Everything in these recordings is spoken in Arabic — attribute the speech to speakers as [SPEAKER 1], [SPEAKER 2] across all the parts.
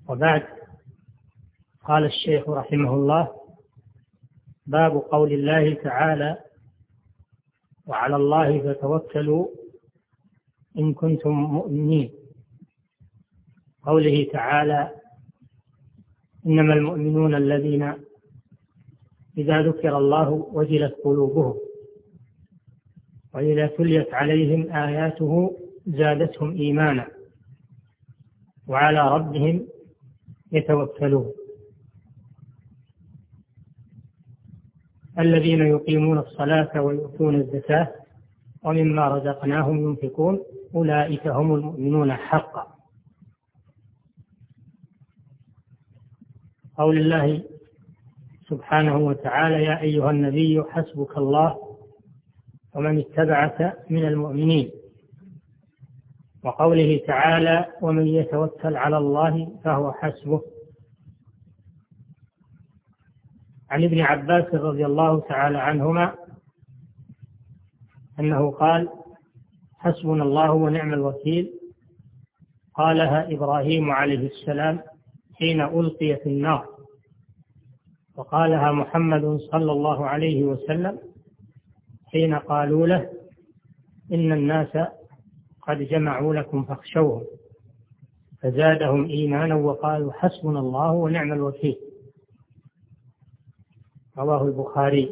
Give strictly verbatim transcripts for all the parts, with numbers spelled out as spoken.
[SPEAKER 1] وبعد، قال الشيخ رحمه الله: باب قول الله تعالى: وعلى الله فتوكلوا إن كنتم مؤمنين. قوله تعالى: إنما المؤمنون الذين إذا ذكر الله وجلت قلوبهم وإذا تليت عليهم آياته زادتهم إيمانا وعلى ربهم يتوكلون. الذين يقيمون الصلاة ويؤتون الزكاة ومما رزقناهم ينفقون أولئك هم المؤمنون حقا. قول الله سبحانه وتعالى: يا أيها النبي حسبك الله ومن اتبعك من المؤمنين. وقوله تعالى: ومن يتوكل على الله فهو حسبه. عن ابن عباس رضي الله تعالى عنهما أنه قال: حسبنا الله ونعم الوكيل. قالها إبراهيم عليه السلام حين ألقي في النار، وقالها محمد صلى الله عليه وسلم حين قالوا له: إن الناس قد جمعوا لكم فاخشوهم، فزادهم إيمانا وقالوا حسبنا الله ونعم الوكيل. رواه البخاري.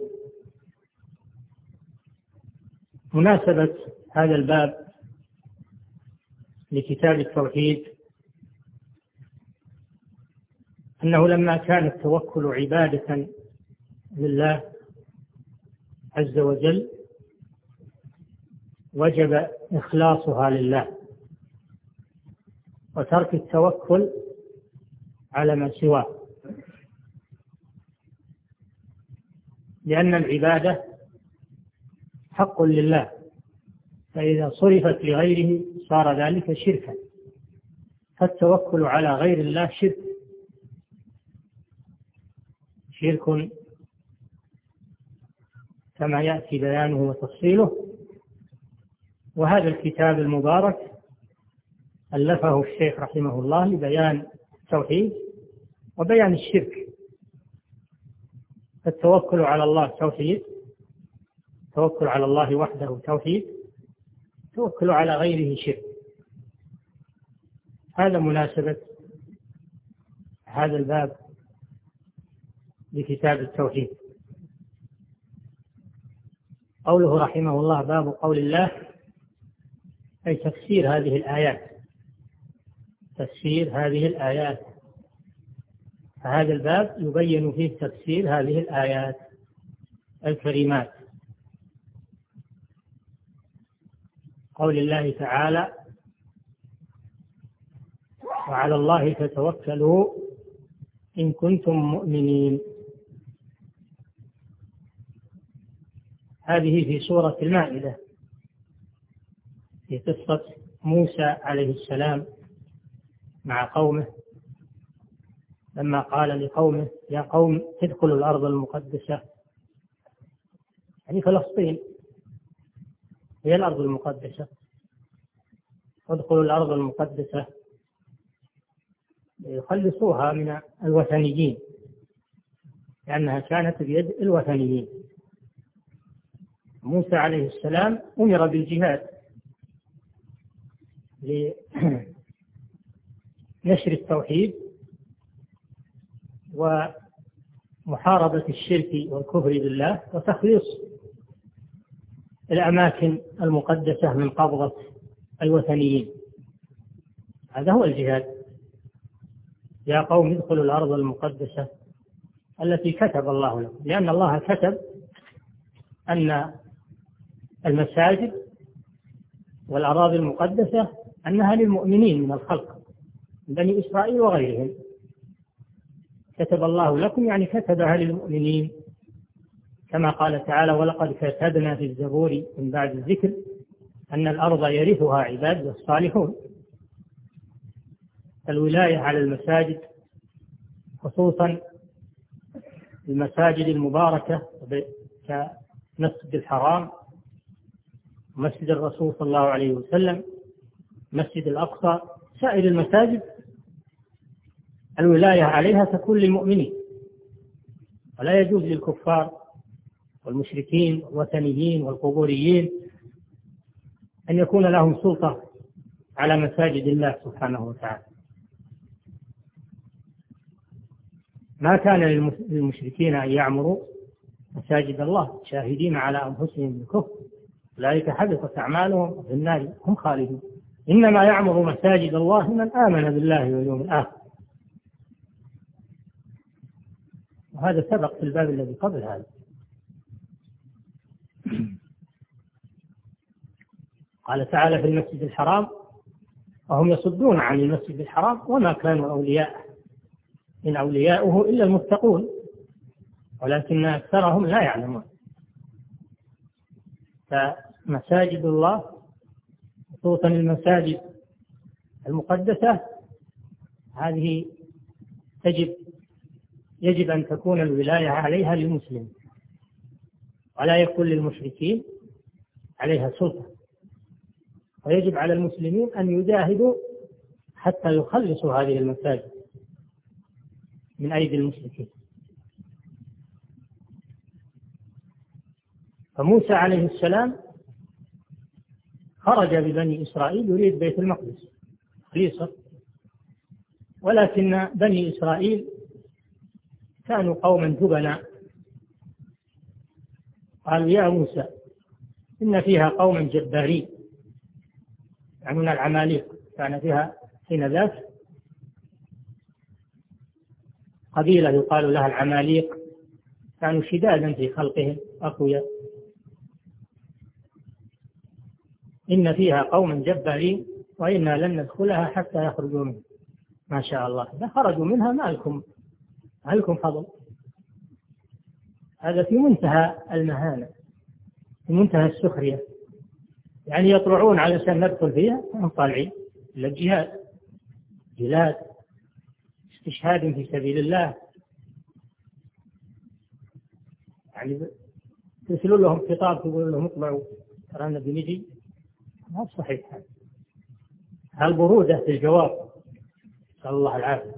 [SPEAKER 1] مناسبة هذا الباب لكتاب التوحيد أنه لما كان التوكل عبادة لله عز وجل وجب إخلاصها لله، وترك التوكل على ما سواه، لأن العبادة حق لله، فإذا صرفت لغيره صار ذلك شركا، فالتوكل على غير الله شرك شرك كما يأتي بيانه وتفصيله. وهذا الكتاب المبارك ألفه الشيخ رحمه الله لبيان التوحيد وبيان الشرك. فالتوكل على الله توحيد، التوكل على الله وحده توحيد، التوكل على غيره شرك. هذا مناسبة هذا الباب لكتاب التوحيد. قوله رحمه الله: باب قول الله، أي تفسير هذه الآيات، تفسير هذه الآيات. فهذا الباب يبين فيه تفسير هذه الآيات الكريمات. قول الله تعالى: وعلى الله فتوكلوا إن كنتم مؤمنين. هذه في سورة المائدة في قصة موسى عليه السلام مع قومه، لما قال لقومه: يا قوم ادخلوا الأرض المقدسة، يعني فلسطين هي الأرض المقدسة، ادخلوا الأرض المقدسة ليخلصوها من الوثنيين، لأنها كانت بيد الوثنيين. موسى عليه السلام أمر بالجهاد لنشر التوحيد ومحاربة الشرك والكفر بالله وتخليص الأماكن المقدسة من قبضة الوثنيين. هذا هو الجهاد. يا قوم ادخلوا الأرض المقدسة التي كتب الله لكم، لأن الله كتب أن المساجد والأراضي المقدسة أنها للمؤمنين من الخلق، بني إسرائيل وغيرهم. كتب الله لكم يعني كتبها للمؤمنين، كما قال تعالى: ولقد كتبنا في الزبور من بعد الذكر أن الأرض يرثها عباد الصالحون. الولاية على المساجد، خصوصا المساجد المباركة كمسجد الحرام، مسجد الرسول صلى الله عليه وسلم، مسجد الأقصى، سائر المساجد الولاية عليها تكون للمؤمنين، ولا يجوز للكفار والمشركين والوثنيين والقبوريين أن يكون لهم سلطة على مساجد الله سبحانه وتعالى. ما كان للمشركين أن يعمروا مساجد الله شاهدين على أنفسهم بالكفر، أولئك حبطت أعمالهم في النار هم خالدون. إنما يعمر مساجد الله من آمن بالله واليوم الآخر. وهذا سبق في الباب الذي قبل هذا. قال تعالى في المسجد الحرام وهم يصدون عن المسجد الحرام وما كانوا أولياء إن أولياؤه إلا المتقون ولكن أكثرهم لا يعلمون. فمساجد الله خصوصا المساجد المقدسة هذه تجب يجب أن تكون الولاية عليها للمسلمين ولا يكون للمشركين عليها سلطة، ويجب على المسلمين أن يجاهدوا حتى يخلصوا هذه المساجد من أيدي المشركين. فموسى عليه السلام خرج ببني إسرائيل يريد بيت المقدس خليصة، ولكن بني إسرائيل كانوا قوما جبنا، قالوا يا موسى إن فيها قوما جبارين، يعني من العماليق، كان فيها حين ذاك قبيلة يقال لها العماليق، كانوا شدادا في خلقهم أقوياء. إن فيها قوما جبارين وإنا لن ندخلها حتى يخرجوا منها. ما شاء الله، إذا خرجوا منها ما لكم ما لكم فضل. هذا في منتهى المهانة، في منتهى السخرية، يعني يطلعون علشان ندخل فيها هم طالعين إلى الجهاد، جهاد استشهاد في سبيل الله، يعني ترسلوا لهم خطاب تقول لهم اطلعوا ترانا بنجي، ما صحيح. هذا البرودة في الجواب، نسأل الله العافية.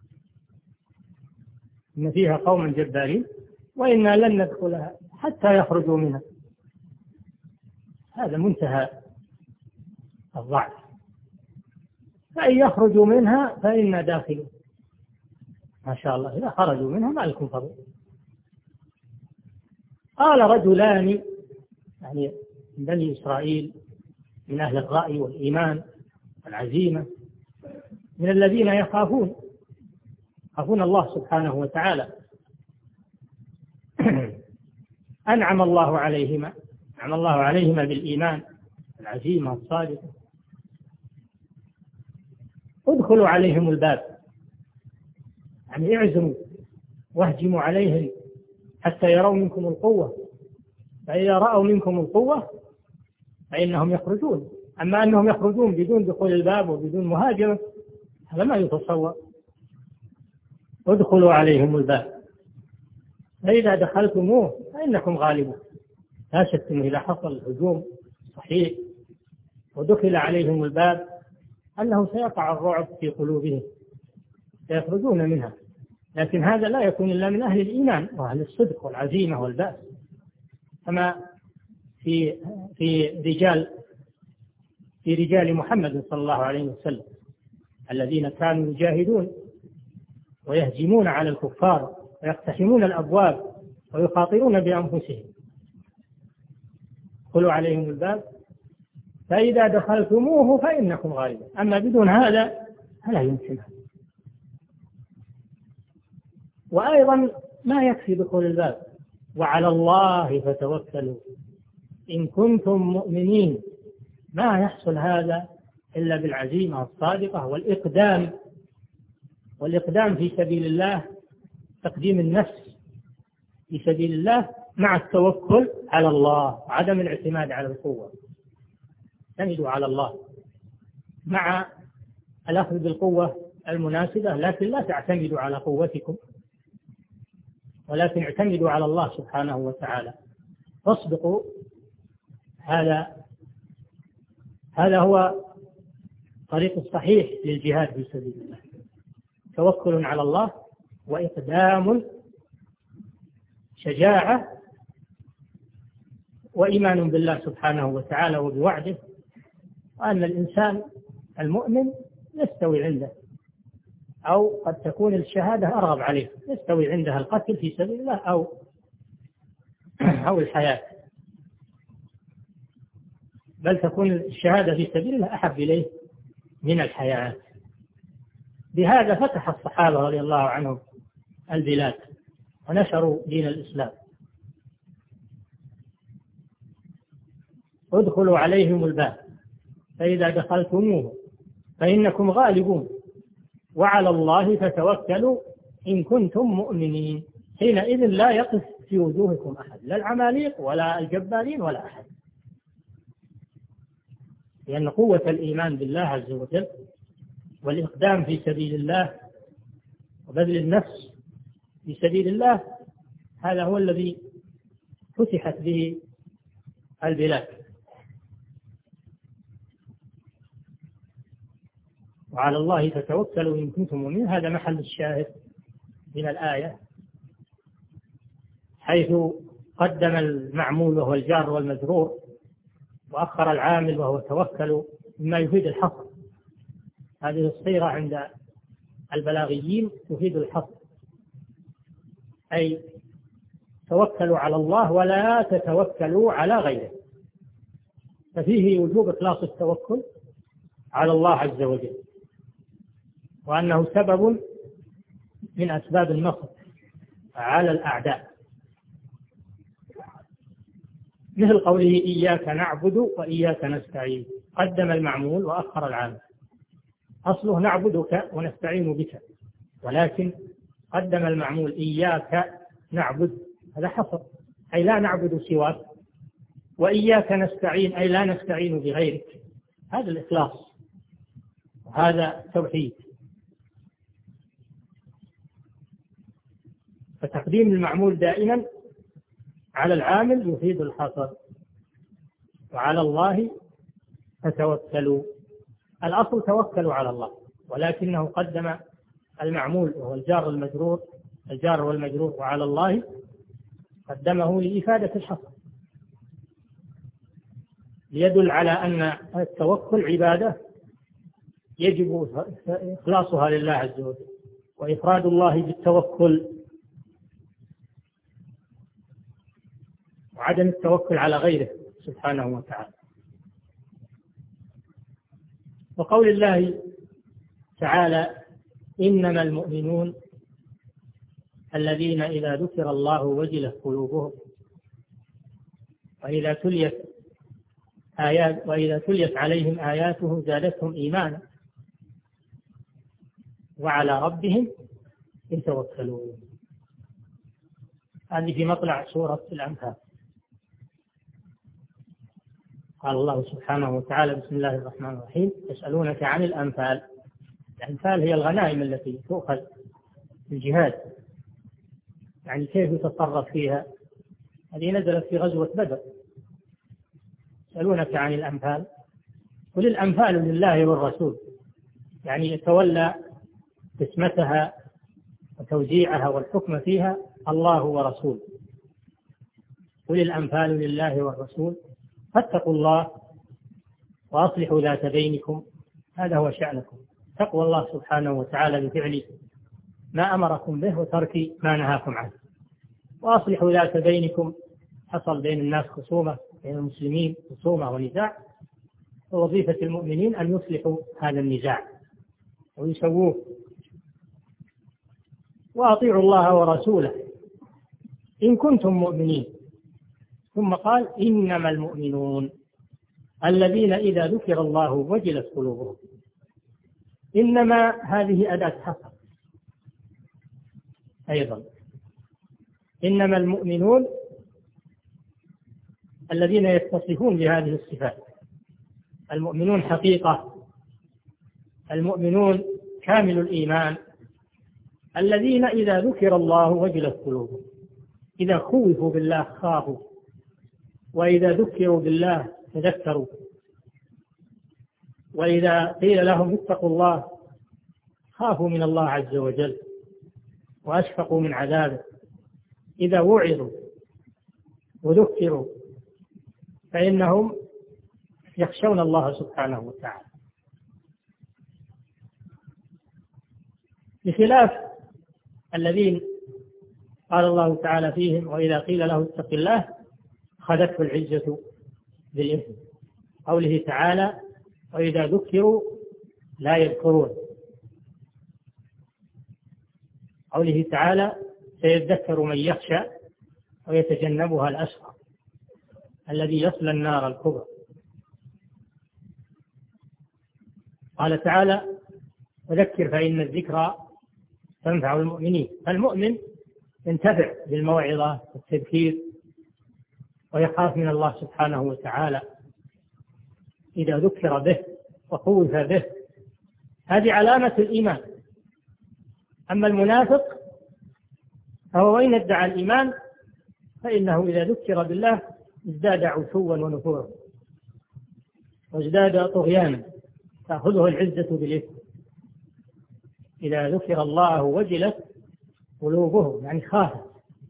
[SPEAKER 1] إن فيها قوما جبارين وإنا لن ندخلها حتى يخرجوا منها. هذا منتهى الضعف. فإن يخرجوا منها فإنا داخلون. ما شاء الله، إذا خرجوا منها ما لكم فضل. قال رجلان يعني من بني إسرائيل من أهل الرأي والإيمان والعزيمة، من الذين يخافون يخافون الله سبحانه وتعالى، أنعم الله عليهما أنعم الله عليهما بالإيمان العزيمة الصادقة. ادخلوا عليهم الباب، يعني اعزموا واهجموا عليهم حتى يروا منكم القوة، فإذا رأوا منكم القوة فإنهم يخرجون. أما أنهم يخرجون بدون دخول الباب وبدون مهاجمة هذا ما يتصور. ادخلوا عليهم الباب فإذا دخلتموه فإنكم غالبون. لا شك أنه إذا حصل هجوم صحيح ودخل عليهم الباب أنه سيقع الرعب في قلوبهم سيخرجون منها، لكن هذا لا يكون إلا من أهل الإيمان وأهل الصدق والعزيمة والبأس، كما في في رجال في رجال محمد صلى الله عليه وسلم الذين كانوا يجاهدون ويهجمون على الكفار ويقتحمون الأبواب ويخاطرون بأنفسهم. ادخلوا عليهم الباب فإذا دخلتموه فإنكم غالبون. أما بدون هذا فلا يمكن. وأيضا ما يكفي دخول الباب، وعلى الله فتوكلوا إن كنتم مؤمنين. ما يحصل هذا إلا بالعزيمة الصادقة والإقدام والإقدام في سبيل الله، تقديم النفس في سبيل الله مع التوكل على الله وعدم الاعتماد على القوة. اعتمدوا على الله مع الأخذ بالقوة المناسبة، لكن لا تعتمدوا على قوتكم، ولكن اعتمدوا على الله سبحانه وتعالى واصدقوا. هذا هذا هو الطريق الصحيح للجهاد في سبيل الله. توكل على الله وإقدام شجاعة وإيمان بالله سبحانه وتعالى وبوعده، وأن الإنسان المؤمن يستوي عنده، أو قد تكون الشهادة أرغب عليه، يستوي عندها القتل في سبيل الله أو أو الحياة، بل تكون الشهادة في سبيل الله أحب إليه من الحياة. بهذا فتح الصحابة رضي الله عنهم البلاد ونشروا دين الإسلام. ادخلوا عليهم الباب فإذا دخلتموه فإنكم غالبون وعلى الله فتوكلوا إن كنتم مؤمنين. حينئذ لا يقف في وجوهكم أحد، لا العماليق ولا الجبارين ولا أحد، لأن قوة الإيمان بالله عز وجل والإقدام في سبيل الله وبذل النفس في سبيل الله هذا هو الذي فتحت به البلاد. وعلى الله فتوكلوا إن كنتم مؤمنين، هذا محل الشاهد من الآية، حيث قدم المعمول وهو الجار والمجرور وأخر العامل وهو توكلوا، مما يفيد الحصر. هذه الصيغة عند البلاغيين تفيد الحصر، أي توكلوا على الله ولا تتوكلوا على غيره، ففيه وجوب إخلاص التوكل على الله عز وجل، وأنه سبب من أسباب النصر على الأعداء، مثل قوله إياك نعبد وإياك نستعين، قدم المعمول وأخر العامل. أصله نعبدك ونستعين بك، ولكن قدم المعمول إياك نعبد، هذا حصر، أي لا نعبد سواك، وإياك نستعين أي لا نستعين بغيرك، هذا الإخلاص وهذا توحيد. فتقديم المعمول دائما على العامل يفيد الحصر. وعلى الله فتوكلوا، الأصل توكلوا على الله، ولكنه قدم المعمول وهو الجار والمجرور، الجار والمجرور وعلى الله قدمه لإفادة الحصر، ليدل على أن التوكل عبادة يجب إخلاصها لله عز وجل، وإفراد الله بالتوكل، وعدم التوكل على غيره سبحانه وتعالى. وقول الله تعالى إنما المؤمنون الذين إذا ذكر الله وجلت قلوبهم وإذا تليت آيات وإذا تليت عليهم آياته زادتهم إيمانا وعلى ربهم يتوكلون. هذه في مطلع سورة الأنفال. قال الله سبحانه وتعالى بسم الله الرحمن الرحيم يسألونك عن الأنفال. الأنفال هي الغنائم التي تؤخذ في الجهاد، يعني كيف يتصرف فيها، هذه نزلت في غزوة بدر. يسألونك عن الأنفال، قل الأنفال لله والرسول، يعني يتولى قسمتها وتوزيعها والحكم فيها الله ورسوله. قل الأنفال لله والرسول فاتقوا الله وأصلحوا ذات بينكم، هذا هو شأنكم، تقوى الله سبحانه وتعالى بفعل ما أمركم به وترك ما نهاكم عنه، وأصلحوا ذات بينكم، حصل بين الناس خصومة، بين المسلمين خصومة ونزاع، ووظيفة المؤمنين أن يصلحوا هذا النزاع ويسووه. وأطيعوا الله ورسوله إن كنتم مؤمنين. ثم قال إنما المؤمنون الذين إذا ذكر الله وجلت قلوبهم. إنما هذه أداة حصر أيضا. إنما المؤمنون الذين يتصفون بهذه الصفات، المؤمنون حقيقة، المؤمنون كامل الإيمان، الذين إذا ذكر الله وجلت قلوبهم، إذا خوفوا بالله خافوا، وإذا ذكروا بالله تذكروا، وإذا قيل لهم اتقوا الله خافوا من الله عز وجل وأشفقوا من عذابه إذا وعظوا وذكروا فإنهم يخشون الله سبحانه وتعالى، بخلاف الذين قال الله تعالى فيهم: وإذا قيل له اتق الله أخذته العزة بالإثم. قوله تعالى: وإذا ذكروا لا يذكرون. قوله تعالى: سيذكر من يخشى ويتجنبها الأشقى الذي يصلى النار الكبرى. قال تعالى: وذكر فإن الذكرى تنفع المؤمنين. فالمؤمن ينتفع بالموعظة والتذكير ويخاف من الله سبحانه وتعالى إذا ذكر به وخوف به، هذه علامة الإيمان. أما المنافق فهو وإن ادعى الإيمان فإنه إذا ذكر بالله ازداد عتوا ونفورا وازداد طغيانا، تأخذه العزة بالإثم. إذا ذكر الله وجلت قلوبهم، يعني خافت.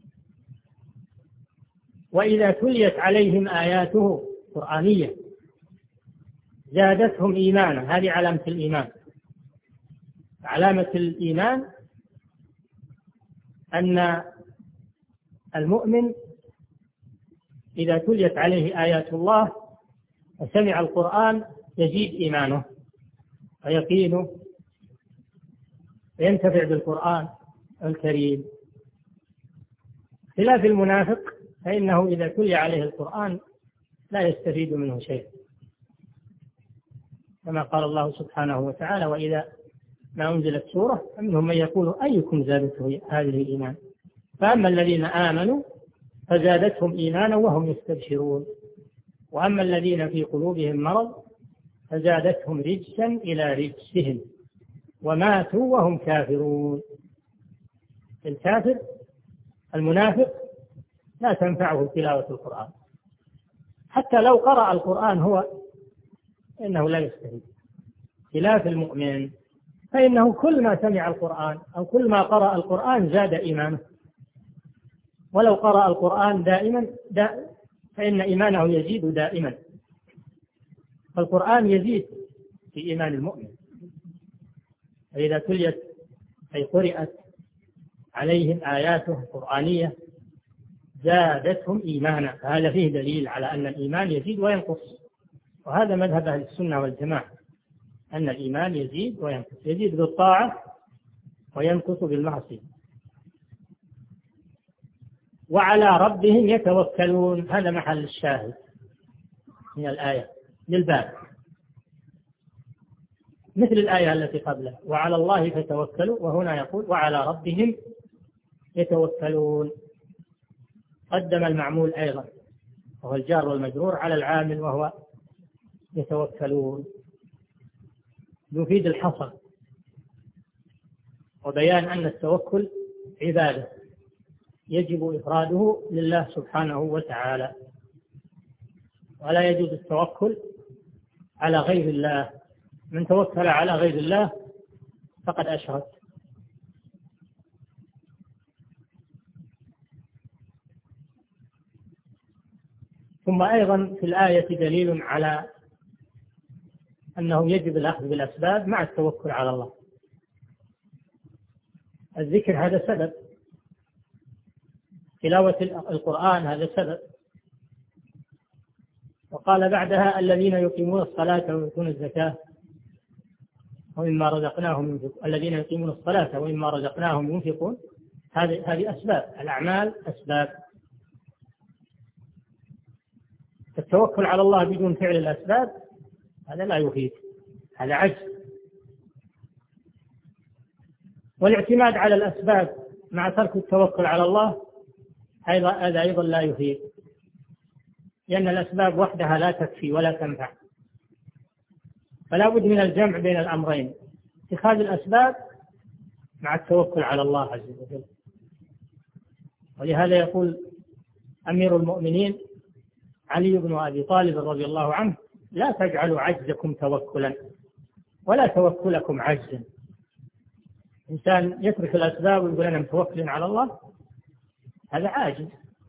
[SPEAKER 1] وإذا تليت عليهم آياته قرآنية زادتهم إيمانا. هذه علامة الإيمان. علامة الإيمان أن المؤمن إذا تليت عليه آيات الله وسمع القرآن يزيد إيمانه ويقينه وينتفع بالقرآن الكريم، خلاف المنافق فإنه إذا تلي عليه القرآن لا يستفيد منه شيء، كما قال الله سبحانه وتعالى: وإذا ما أنزلت سورة فمنهم من يقول أيكم زادته هذه إيمان، فأما الذين آمنوا فزادتهم إيمانا وهم يستبشرون، وأما الذين في قلوبهم مرض فزادتهم رجسا إلى رجسهم وماتوا وهم كافرون. الكافر المنافق لا تنفعه تلاوة القرآن، حتى لو قرأ القرآن هو إنه لا يستفيد، خلاف المؤمن فإنه كل ما سمع القرآن أو كل ما قرأ القرآن زاد إيمانه، ولو قرأ القرآن دائما دا فإن إيمانه يزيد دائما. فالقرآن يزيد في إيمان المؤمن، فإذا تليت أي قرأت عليهم آياته القرآنية زادتهم إيمانا. فهذا فيه دليل على أن الإيمان يزيد وينقص، وهذا مذهب أهل السنة والجماعة، أن الإيمان يزيد وينقص، يزيد بالطاعة وينقص بالمعصية. وعلى ربهم يتوكلون، هذا محل الشاهد من الآية للباب، مثل الآية التي قبلها: وعلى الله فتوكلوا، وهنا يقول وعلى ربهم يتوكلون. قدم المعمول أيضا وهو الجار والمجرور على العامل وهو يتوكلون، يفيد الحصر وبيان أن التوكل عبادة يجب إفراده لله سبحانه وتعالى، ولا يجوز التوكل على غير الله. من توكل على غير الله فقد أشرك. ثم أيضا في الآية دليل على أنه يجب الأخذ بالأسباب مع التوكل على الله. الذكر هذا سبب، تلاوة القرآن هذا سبب، وقال بعدها الذين يقيمون الصلاة ويؤتون الزكاة ومما رزقناهم ينفقون. الذين يقيمون الصلاة ومما رزقناهم ينفقون، هذه هذه أسباب، الأعمال أسباب. التوكل على الله بدون فعل الأسباب هذا لا يفيد، هذا عجز. والاعتماد على الأسباب مع ترك التوكل على الله هذا أيضا لا يفيد، لأن الأسباب وحدها لا تكفي ولا تنفع، فلا بد من الجمع بين الأمرين، اتخاذ الأسباب مع التوكل على الله عز وجل. ولهذا يقول أمير المؤمنين علي بن أبي طالب رضي الله عنه: لا تجعلوا عجزكم توكلا ولا توكلكم عجزا، إنسان يترك الأسباب ويقول أنا متوكل على الله، هذا عاجز،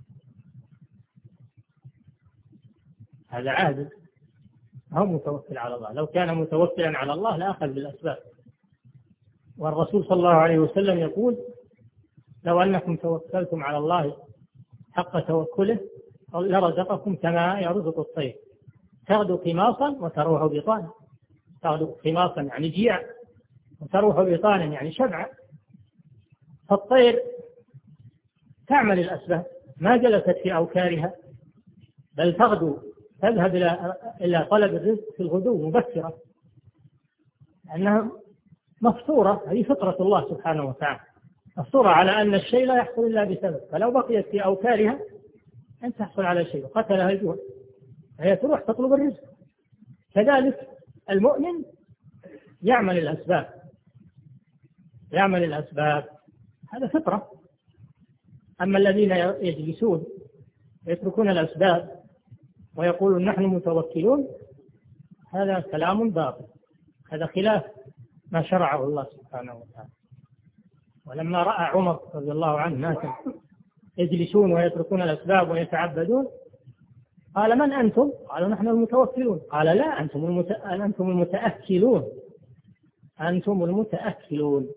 [SPEAKER 1] هذا عاجز، هو متوكل على الله. لو كان متوكلا على الله لأخذ بالأسباب. والرسول صلى الله عليه وسلم يقول لو أنكم توكلتم على الله حق توكله لرزقكم كما يرزق الطير تغدو خماصا وتروح بطانا. تغدو خماصا يعني جيع، وتروح بطانا يعني شبعا. فالطير تعمل الأسباب، ما جلست في أوكارها، بل تغدو تذهب إلى إلى طلب الرزق في الغدو مبكرة، لأنها مفطورة. هذه فطرة الله سبحانه وتعالى، مفطورة على أن الشيء لا يحصل إلا بسبب، فلو بقيت في أوكارها أن تحصل على شيء قتلها الجوع، هي تروح تطلب الرزق. كذلك المؤمن يعمل الأسباب، يعمل الأسباب، هذا فطرة. أما الذين يجلسون ويتركون الأسباب ويقولون نحن متوكلون، هذا كلام باطل، هذا خلاف ما شرعه الله سبحانه وتعالى. ولما رأى عمر رضي الله عنه ناسا يجلسون ويتركون الأسباب ويتعبدون قال من أنتم؟ قالوا نحن المتوكلون. قال لا، أنتم المت... أنتم المتأكلون، أنتم المتأكلون.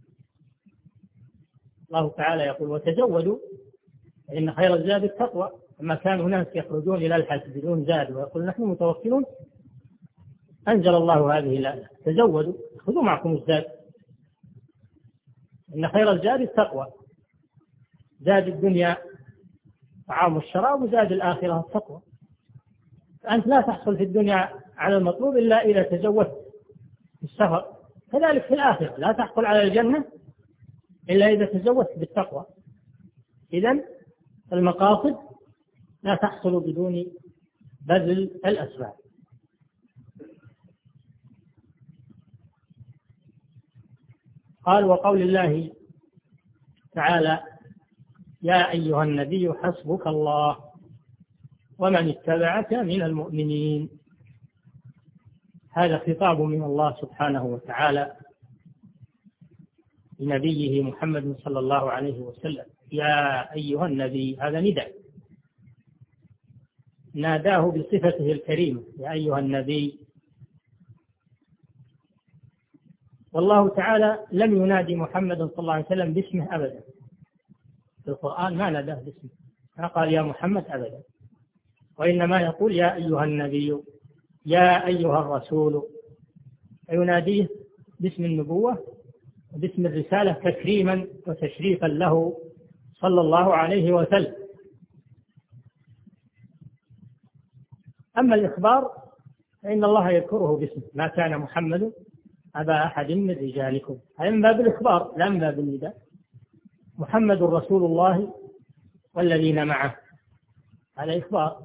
[SPEAKER 1] الله تعالى يقول وتزودوا إن خير الزاد التقوى. لما كانوا ناس يخرجون إلى الحج بدون زاد ويقول نحن متوكلون، أنزل الله هذه الآية تزودوا، خذوا معكم الزاد، إن خير الزاد التقوى. زاد الدنيا طعام الشراب، وزاد الآخرة التقوى. فأنت لا تحصل في الدنيا على المطلوب إلا إذا تزودت في السفر، كذلك في الآخرة لا تحصل على الجنة إلا إذا تزودت بالتقوى. إذن المقاصد لا تحصل بدون بذل الأسباب. قال وقول الله تعالى يا أيها النبي حسبك الله ومن اتبعك من المؤمنين. هذا خطاب من الله سبحانه وتعالى لنبيه محمد صلى الله عليه وسلم. يا أيها النبي، هذا نداء، ناداه بصفته الكريمة يا أيها النبي. والله تعالى لم ينادي محمد صلى الله عليه وسلم باسمه أبدا، في القرآن ما ناداه باسمه، ما قال يا محمد أبدا، وإنما يقول يا أيها النبي، يا أيها الرسول، يناديه باسم النبوة وباسم الرسالة تكريما وتشريفا له صلى الله عليه وسلم. أما الإخبار فإن الله يذكره باسمه، ما كان محمد أبا أحد من رجالكم، هذا من باب الإخبار لا من باب النداء. محمد رسول الله والذين معه، هذا إخبار.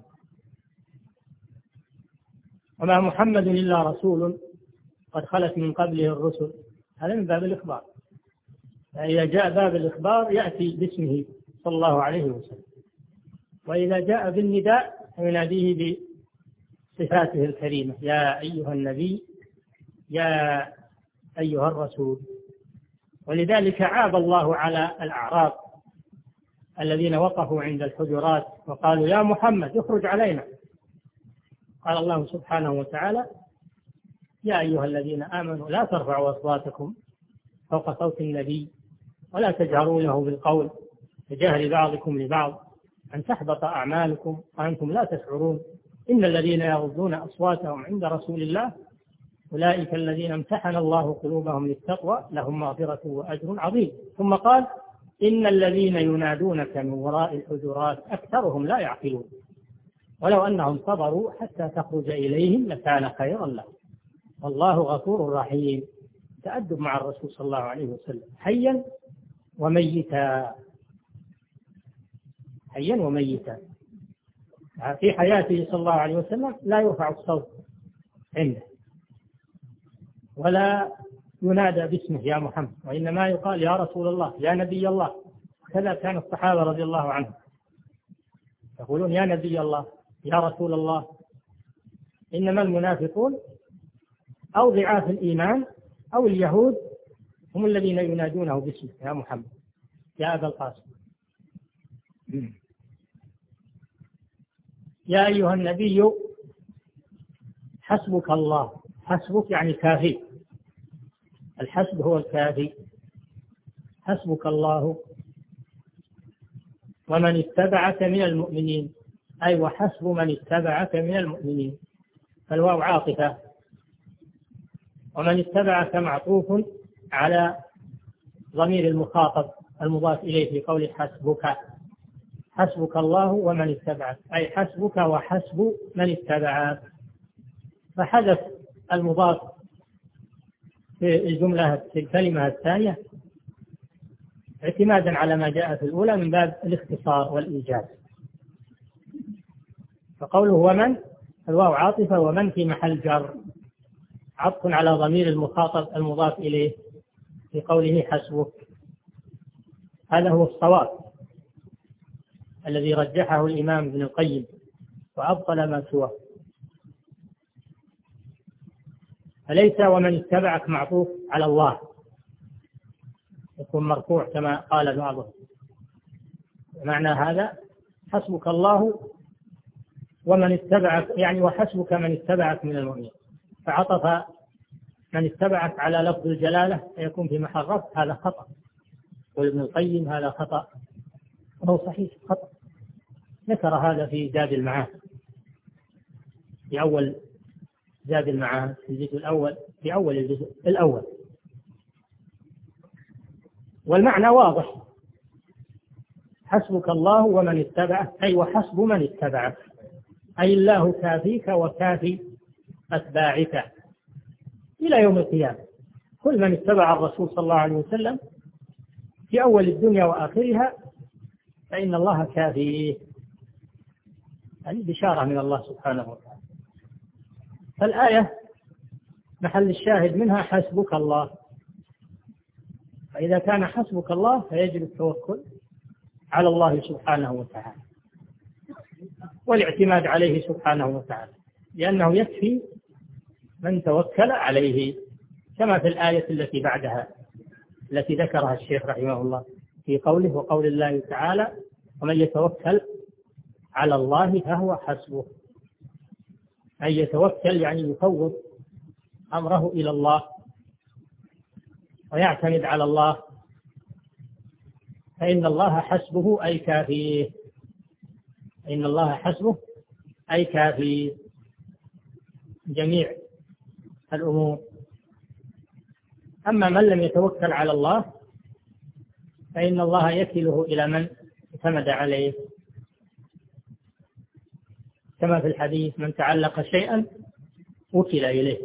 [SPEAKER 1] وما محمد إلا رسول قد خلت من قبله الرسل، هذا من باب الإخبار. فإذا جاء باب الإخبار يأتي باسمه صلى الله عليه وسلم، وإذا جاء بالنداء يناديه بصفاته الكريمة يا أيها النبي يا أيها الرسول. ولذلك عاب الله على الأعراب الذين وقفوا عند الحجرات وقالوا يا محمد اخرج علينا. قال الله سبحانه وتعالى يا أيها الذين آمنوا لا ترفعوا أصواتكم فوق صوت النبي ولا تجهروا له بالقول كجهر بعضكم لبعض أن تحبط أعمالكم وأنتم لا تشعرون إن الذين يغضون أصواتهم عند رسول الله أولئك الذين امتحن الله قلوبهم للتقوى لهم مغفرة وأجر عظيم. ثم قال إن الذين ينادونك من وراء الحجرات أكثرهم لا يعقلون ولو أنهم صبروا حتى تخرج إليهم لكان خيرا لهم والله غفور رحيم. تأدب مع الرسول صلى الله عليه وسلم حيا وميتا، حيا وميتا. في حياته صلى الله عليه وسلم لا يرفع الصوت عنده ولا ينادى باسمه يا محمد، وإنما يقال يا رسول الله يا نبي الله. كذا كان الصحابة رضي الله عنهم يقولون يا نبي الله يا رسول الله. إنما المنافقون أو ضعاف الإيمان أو اليهود هم الذين ينادونه باسمه يا محمد يا أبا القاسم. يا أيها النبي حسبك الله. حسبك يعني كافي، الحسب هو الكافي. حسبك الله ومن اتبعك من المؤمنين، أي وحسب من اتبعك من المؤمنين، فالواو عاطفة، ومن اتبعك معطوف على ضمير المخاطب المضاف إليه في قول حسبك. حسبك الله ومن اتبعك، أي حسبك وحسب من اتبعك، فحدث المضاف في الجملة في الكلمة الثانية اعتمادا على ما جاء في الأولى من باب الاختصار والإيجاز. فقوله ومن الواو عاطفة، ومن في محل جر، عطف على ضمير المخاطب المضاف إليه في قوله حسبك. هذا هو الصواب الذي رجحه الإمام ابن القيم وأبطل ما سواه. فليس ومن اتبعك معطوف على الله، يكون مرفوع كما قال بعضهم. معنى هذا حسبك الله ومن اتبعك، يعني وحسبك من اتبعك من المؤمنين، فعطف من اتبعك على لفظ الجلالة فيكون في محل رفع. هذا خطأ، وابن القيم هذا خطأ وهو صحيح خطأ. ذكر هذا في زاد المعاد، في أول زاد المعاد في الجزء الأول، في أول الجزء الأول. والمعنى واضح، حسبك الله ومن اتبعك، أي وحسب من اتبعك، أي الله كافيك وكافي أتباعك إلى يوم القيامة. كل من اتبع الرسول صلى الله عليه وسلم في أول الدنيا وآخرها فإن الله كافيه. هذه بشارة من الله سبحانه وتعالى. فالآية محل الشاهد منها حسبك الله، فإذا كان حسبك الله فيجب التوكل على الله سبحانه وتعالى والاعتماد عليه سبحانه وتعالى، لأنه يكفي من توكل عليه، كما في الآية التي بعدها التي ذكرها الشيخ رحمه الله في قوله وقول الله تعالى ومن يتوكل على الله فهو حسبه. أن يتوكل يعني يفوض أمره إلى الله ويعتمد على الله، فإن الله حسبه أي كافيه. إن الله حسبه أي كافيه جميع الأمور. أما من لم يتوكل على الله فإن الله يكله إلى من اعتمد عليه، كما في الحديث من تعلق شيئا وكل إليه.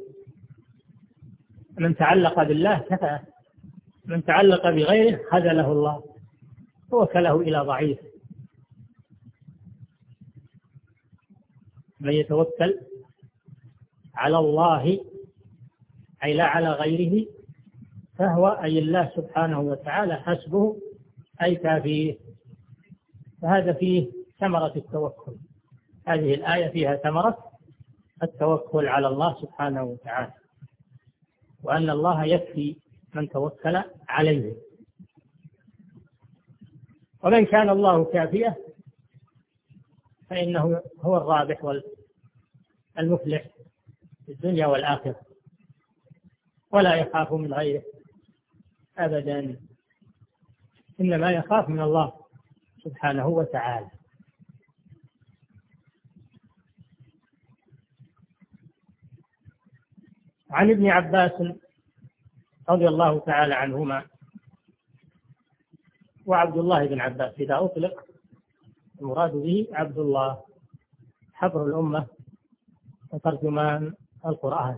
[SPEAKER 1] من تعلق بالله كفاه، من تعلق بغيره خذله الله ووكله إلى ضعيف. من يتوكل على الله أي لا على غيره فهو أي الله سبحانه وتعالى حسبه أي كافيه. فهذا فيه ثمرة التوكل، هذه الآية فيها ثمرة التوكل على الله سبحانه وتعالى، وأن الله يكفي من توكل عليه. ومن كان الله كافيه فإنه هو الرابح والمفلح في الدنيا والآخرة، ولا يخاف من غيره أبدا، إنما يخاف من الله سبحانه وتعالى. عن ابن عباس رضي الله تعالى عنهما، وعبد الله بن عباس إذا أطلق المراد به عبد الله حبر الأمة وترجمان القرآن.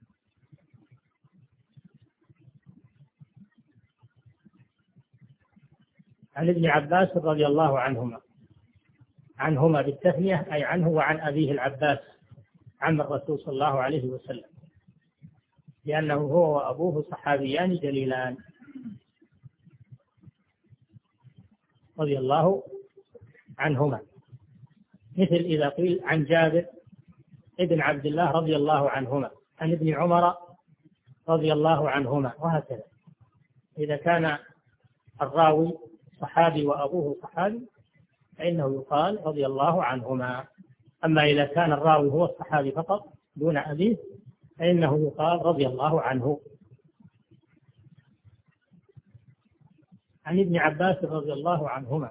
[SPEAKER 1] عن ابن عباس رضي الله عنهما، عنهما بالتثنية أي عنه وعن أبيه العباس عم الرسول صلى الله عليه وسلم، لأنه هو وأبوه صحابيان جليلان رضي الله عنهما، مثل إذا قيل عن جابر ابن عبد الله رضي الله عنهما، عن ابن عمر رضي الله عنهما، وهكذا. إذا كان الراوي صحابي وأبوه صحابي فإنه يقال رضي الله عنهما. أما إذا كان الراوي هو الصحابي فقط دون أبيه فإنه يقال رضي الله عنه. عن ابن عباس رضي الله عنهما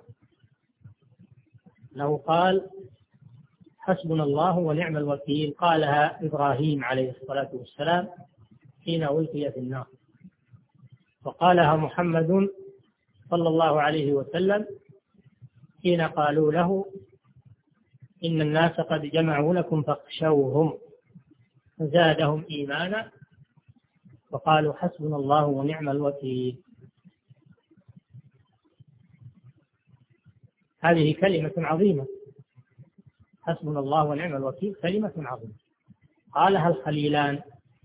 [SPEAKER 1] أنه قال: حسبنا الله ونعم الوكيل، قالها إبراهيم عليه الصلاة والسلام حين ألقي في النار، وقالها محمد صلى الله عليه وسلم حين قالوا له: إن الناس قد جمعوا لكم فاخشوهم، فزادهم إيمانا وقالوا حسبنا الله ونعم الوكيل. هذه كلمة عظيمة، حسبنا الله ونعم الوكيل كلمة عظيمة، قالها الخليلان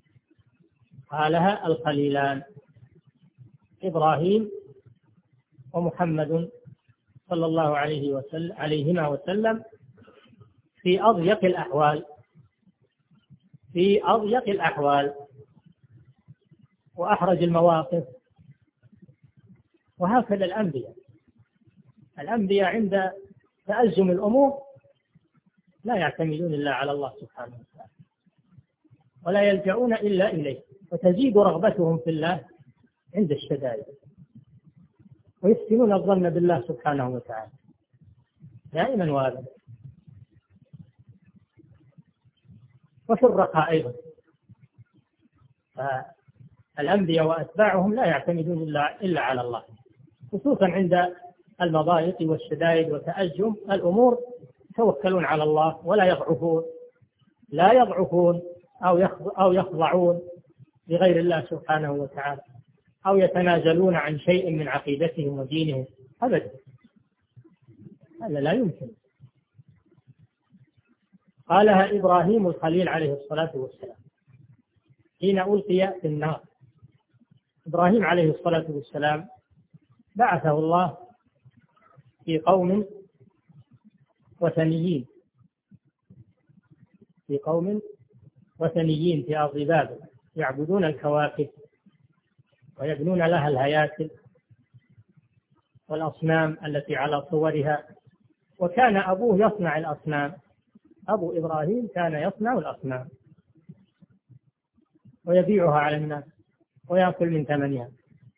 [SPEAKER 1] قالها الخليلان إبراهيم ومحمد صلى الله عليه وسلم عليهما وسلم في أضيق الأحوال في أضيق الأحوال وأحرج المواقف. وهكذا الأنبياء الأنبياء عند تأزم الأمور لا يعتمدون إلا على الله سبحانه وتعالى ولا يلجؤون إلا إليه، وتزيد رغبتهم في الله عند الشدائد، ويحسنون الظن بالله سبحانه وتعالى دائما وابدا. وفي الرخاء أيضا فالأنبياء وأتباعهم لا يعتمدون إلا, إلا على الله، خصوصا عند المضايق والشدائد وتأزم الأمور يتوكلون على الله ولا يضعفون لا يضعفون أو يخضعون لغير الله سبحانه وتعالى أو يتنازلون عن شيء من عقيدتهم ودينهم أبدا، هذا لا يمكن. قالها إبراهيم الخليل عليه الصلاة والسلام حين ألقي في النار. إبراهيم عليه الصلاة والسلام بعثه الله في قوم وثنيين في قوم وثنيين في أرض بابل يعبدون الكواكب ويبنون لها الهياكل والأصنام التي على صورها، وكان أبوه يصنع الأصنام، أبو إبراهيم كان يصنع الأصنام ويبيعها على الناس ويأكل من ثمنها.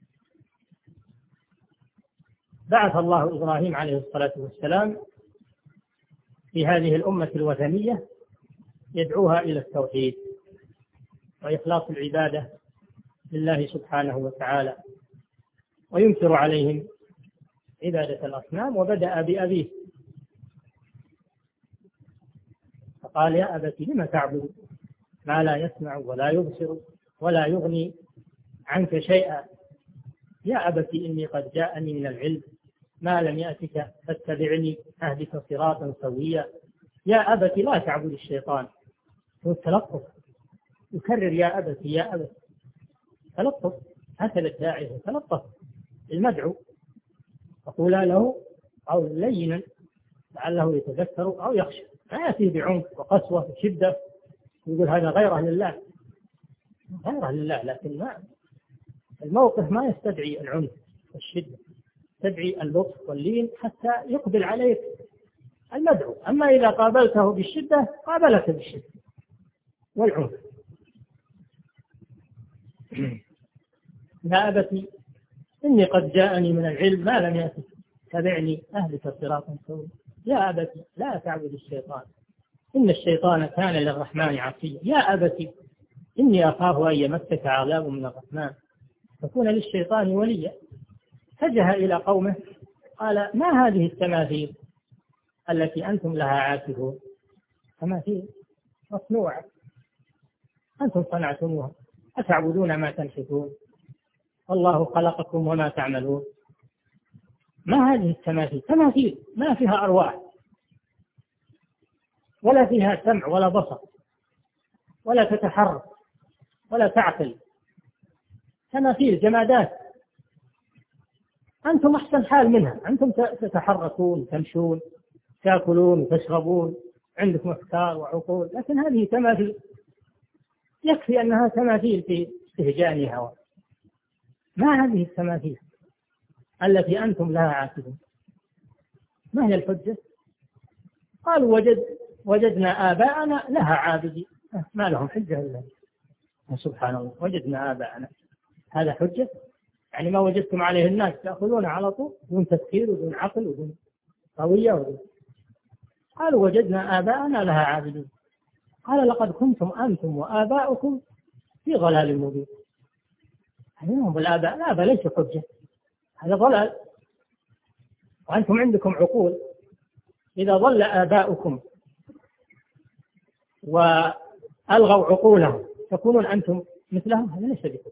[SPEAKER 1] بعث الله إبراهيم عليه الصلاة والسلام في هذه الأمة الوثنية يدعوها إلى التوحيد وإخلاص العبادة لله سبحانه وتعالى، وينكر عليهم عبادة الأصنام. وبدأ بأبيه فقال: يا أبت لم تعبد ما لا يسمع ولا يبصر ولا يغني عنك شيئا، يا أبت إني قد جاءني من العلم ما لم يأتك فاتبعني أهدك صراطا سويا. يا أبت لا تعبد الشيطان. والتلطف يكرر يا أبت يا أبت، تلطف، هكذا الداعي تلطف المدعو، فقولا له قولا لينا لعله يتذكر أو يخشى، لا يأتي بعنف وقسوة وشدة يقول هذا غيره لله، غيره لله، لكن ما الموقف ما يستدعي العنف والشدة، يستدعي اللطف واللين حتى يقبل عليك المدعو. أما إذا قابلته بالشدة قابلك بالشدة والعنف. يا أبتي إني قد جاءني من العلم ما لم يأتك تبعني أهلك صراطا سويا. يا أبتي لا تعبد الشيطان إن الشيطان كان للرحمن عصيا. يا أبتي إني أخاف أن يمسك عذاب من الرحمن تكون للشيطان وليا. اتجه إلى قومه قال: ما هذه التماثيل التي أنتم لها عاكفون؟ تماثيل مصنوعة أنتم صنعتموها، أتعبدون ما تنحتون والله خلقكم وما تعملون. ما هذه التماثيل؟ تماثيل ما فيها أرواح ولا فيها سمع ولا بصر ولا تتحرك ولا تعقل، تماثيل جمادات، أنتم أحسن حال منها، أنتم تتحركون تمشون تأكلون وتشربون عندكم أفكار وعقول، لكن هذه تماثيل، يكفي أنها تماثيل في استهجانها ما هذه التماثيل التي أنتم لها عاكفون؟ ما هي الحجة؟ قالوا وجد وجدنا آباءنا لها عابدين. ما لهم حجة إلا سبحان الله، وجدنا آباءنا، هذا حجة؟ يعني ما وجدتم عليه الناس تأخذون على طول دون تفكير ودون عقل ودون قوية ودون. قالوا وجدنا آباءنا لها عابدين. قال لقد كنتم أنتم وآباؤكم في ضلال مبين. هم الآباء الآباء ليس حجة، هذا ضلال، وأنتم عندكم عقول. إذا ضل آباؤكم وألغوا عقولهم تكونون أنتم مثلهم، هذا ليس بحجة.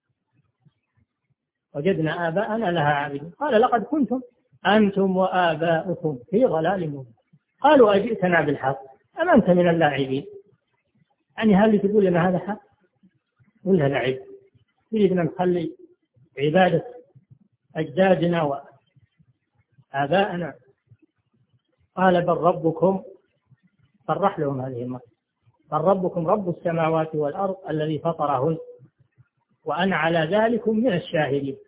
[SPEAKER 1] وجدنا آباءنا لها عابدين. قال لقد كنتم أنتم وآباؤكم في ضلال مبين. قالوا أجئتنا بالحق أم أنت من اللاعبين؟ يعني هل تقول لنا هذا حق ولا لعب؟ تريدنا نخلي عبادة أجدادنا وآبائنا؟ قال بل ربكم، صرح لهم هذه المرة، بل ربكم رب السماوات والأرض الذي فطرهن وأنا على ذلك من الشاهدين.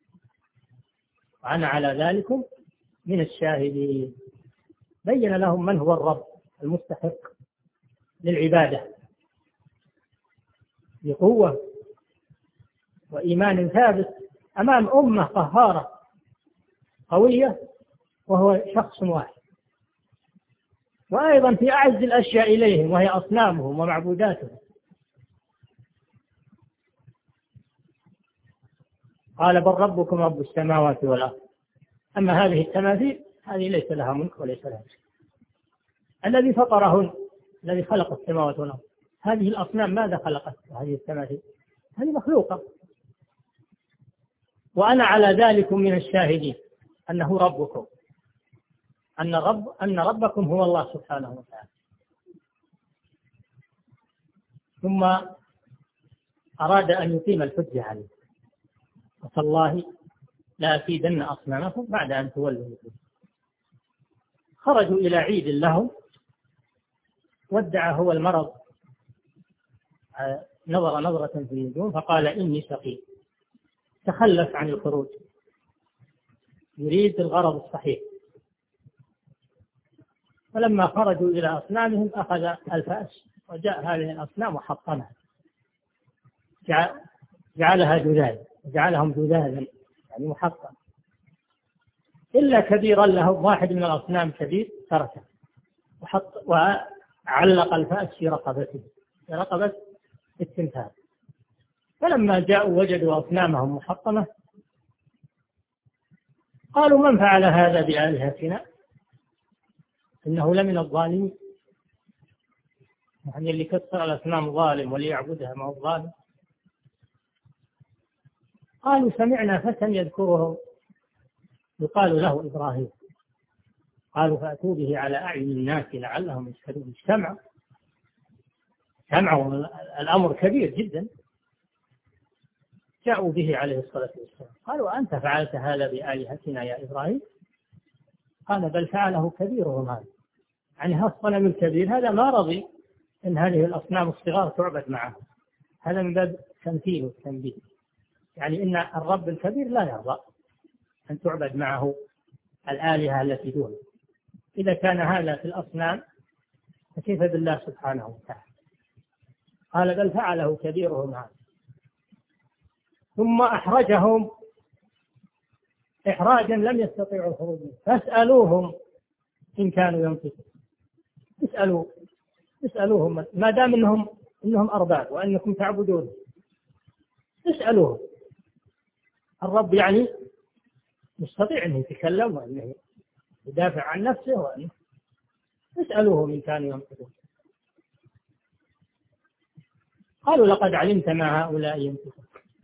[SPEAKER 1] وأنا على ذلك من الشاهدين. بين لهم من هو الرب المستحق للعبادة بقوة وإيمان ثابت أمام أمة قهارة قوية، وهو شخص واحد. وأيضا في أعز الأشياء إليهم وهي أصنامهم ومعبوداتهم. قال بل ربكم رب السماوات والأرض. أما هذه التماثيل هذه ليس لها ملك وليس لها شيء. الذي فطرهن، الذي خلق السماوات والأرض. هذه الأصنام ماذا خلقت؟ هذه التماثيل هذه مخلوقة. وأنا على ذلك من الشاهدين أنه ربكم، أن رب أن ربكم هو الله سبحانه وتعالى. ثم أراد أن يقيم الحجة عليه. وتالله لا أكيدن أصنامكم بعد أن تولوا الدبر. خرجوا إلى عيد لهم، ودع هو المرض، نظر نظرة في النجوم فقال إني سقيم، تخلف عن الخروج، يريد الغرض الصحيح. فلما خرجوا إلى أصنامهم أخذ الفأس وجاء هذه الأصنام وحطمها، جعلها جذاذ، جعلهم جذاذا يعني محطم، إلا كبيرا لهم، واحد من الأصنام كبير تركه وحط وعلق الفأس في رقبته، في رقبة التمثال. فلما جاءوا وجدوا أصنامهم محطمة قالوا من فعل هذا بآلهتنا إنه لمن الظالمين. يعني اللي كسر الأصنام ظالم واللي يعبدها ما هو ظالم. قالوا سمعنا فتى يذكرهم يقال له إبراهيم. قالوا فأتوا به على أعين الناس لعلهم يشهدون. اجتمعوا سمعوا الأمر كبير جدا، جاءوا به عليه الصلاة والسلام. قالوا أنت فعلت هذا بآلهتنا يا إبراهيم؟ قال بل فعله كبيرهم هذا. يعني هذا الصنم الكبير هذا ما رضي إن هذه الأصنام الصغار تعبد معه. هذا من باب تمثيل والتنبيه، يعني إن الرب الكبير لا يرضى أن تعبد معه الآلهة التي دونه. إذا كان هذا في الأصنام فكيف بالله سبحانه وتعالى؟ قال بل فعله كبيرهم هذا. ثم أحرجهم إحراجا لم يستطيعوا الخروج منه. فاسألوهم إن كانوا ينطقون. اسألوا اسألوهم ما دام إنهم إنهم أرباب وأنكم تعبدون، اسألوهم. الرب يعني يستطيع أن يتكلم وأنه يدافع عن نفسه، وأنه اسألوهم إن كانوا ينطقون. قالوا لقد علمت ما هؤلاء ينطقون.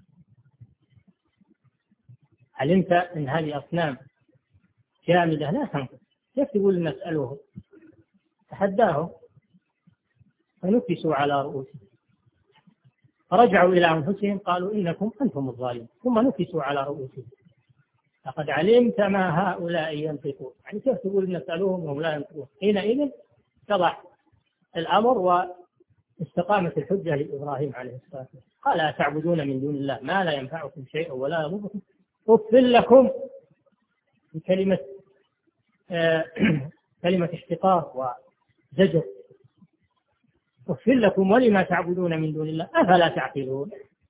[SPEAKER 1] علمت أن هذه أصنام جامدة لا تنطق، كيف تقول نسألهم؟ تحداهم فنكسوا على رؤوسهم، فرجعوا إلى أنفسهم قالوا إنكم أنتم الظالمون، ثم نكسوا على رؤوسهم. لقد علمت ما هؤلاء ينطقون. يعني كيف تقول نسألهم وهم لا ينطقون؟ حينئذ اتضح الأمر استقامت الحجة لإبراهيم عليه الصلاة والسلام. قال أتعبدون من دون الله ما لا ينفعكم شيئا ولا يضركم أف لكم، بكلمة آه كلمة اشتقاق وزجر، أف لكم ولما تعبدون من دون الله أفلا تعقلون.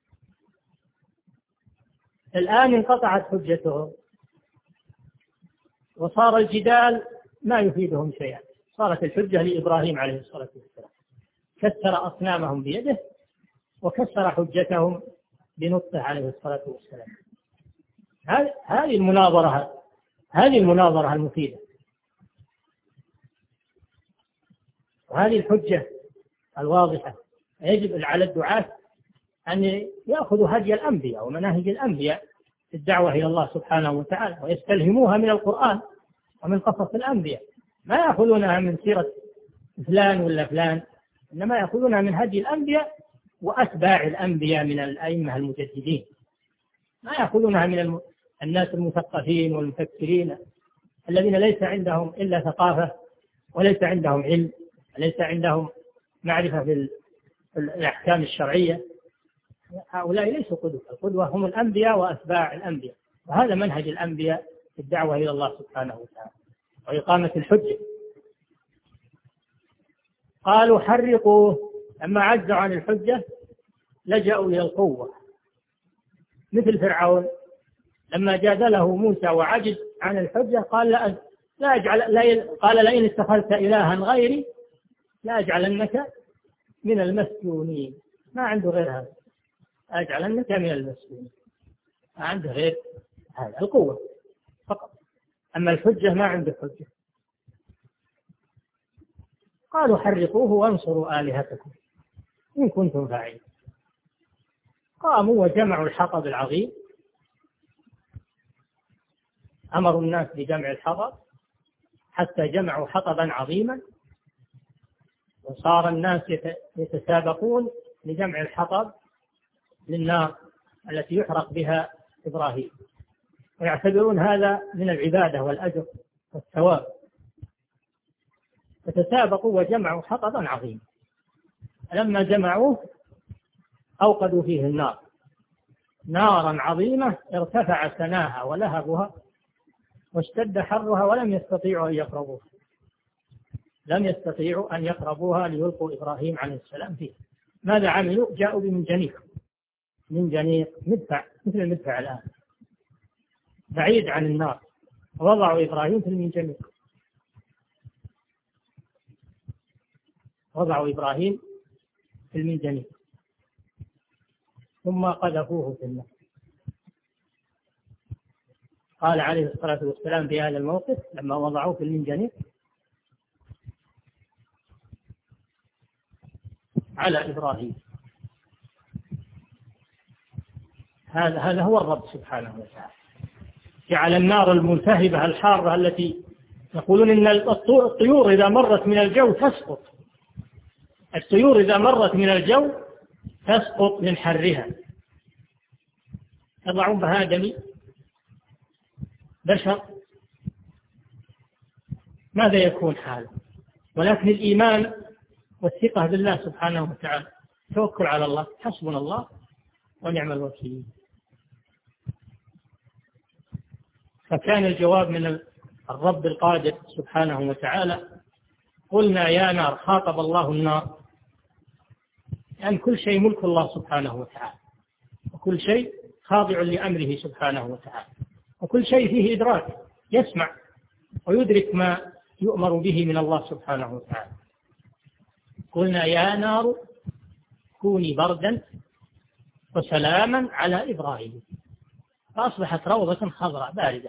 [SPEAKER 1] الآن انقطعت حجتهم وصار الجدال ما يفيدهم شيئا، صارت الحجة لإبراهيم عليه الصلاة والسلام، كسر أصنامهم بيده وكسر حجتهم بنطقه عليه الصلاة والسلام. هذه المناظرة هذه المناظرة المفيدة، وهذه الحجة الواضحة. يجب على الدعاة أن يأخذوا هدي الأنبياء ومناهج الأنبياء في الدعوة إلى الله سبحانه وتعالى، ويستلهموها من القرآن ومن قصص الأنبياء، ما يأخذونها من سيرة فلان ولا فلان، إنما يأخذونها من هدي الأنبياء وأتباع الأنبياء من الأئمة المجددين، ما يأخذونها من الناس المثقفين والمفكرين الذين ليس عندهم إلا ثقافة وليس عندهم علم وليس عندهم معرفة بالأحكام الشرعية. هؤلاء ليسوا قدوة، القدوة هم الأنبياء وأتباع الأنبياء، وهذا منهج الأنبياء في الدعوة إلى الله سبحانه وتعالى وإقامة الحجة. قالوا حرقوه، لما عجزوا عن الحجة لجأوا إلى القوة، مثل فرعون لما جادله موسى وعجز عن الحجة قال لا لا أجعل لا قال لئن اتخذت إلها غيري لا أجعلنك من المسجونين. ما عنده غير هذا، أجعلنك من المسجونين، ما عنده غير هذا، القوة فقط، أما الحجة ما عنده حجة. قالوا حرقوه وانصروا آلهتكم إن كنتم فاعلين. قاموا وجمعوا الحطب العظيم، أمروا الناس بجمع الحطب حتى جمعوا حطبا عظيما، وصار الناس يتسابقون لجمع الحطب للنار التي يحرق بها إبراهيم، ويعتبرون هذا من العبادة والأجر والثواب، فتسابقوا وجمعوا حطبا عظيما. لما جمعوه أوقدوا فيه النار، نارا عظيمة ارتفع سناها ولهبها واشتد حرها، ولم يستطيعوا أن يقربوها لم يستطيعوا أن يقربوها ليلقوا إبراهيم عليه السلام فيه. ماذا عملوا؟ جاءوا بمنجنيق منجنيق مدفع مثل المدفع الآن بعيد عن النار، ووضعوا إبراهيم في المنجنيق وضعوا إبراهيم في المنجنيق ثم قذفوه في النار. قال عليه الصلاة والسلام في هذا الموقف لما وضعوه في المنجنيق على إبراهيم. هذا هذا هو الرب سبحانه وتعالى، جعل النار الملتهبة الحارة التي يقولون إن الطيور إذا مرت من الجو تسقط الطيور إذا مرت من الجو تسقط من حرها. يضعون بهادم بشر ماذا يكون حاله؟ ولكن الإيمان والثقة بالله سبحانه وتعالى، توكل على الله، حسبنا الله ونعم الوكيل. فكان الجواب من الرب القادر سبحانه وتعالى قلنا يا نار، خاطب الله النار، لأن يعني كل شيء ملك الله سبحانه وتعالى، وكل شيء خاضع لأمره سبحانه وتعالى، وكل شيء فيه إدراك، يسمع ويدرك ما يؤمر به من الله سبحانه وتعالى. قلنا يا نار كوني بردا وسلاما على إبراهيم، فأصبحت روضة خضراء باردة.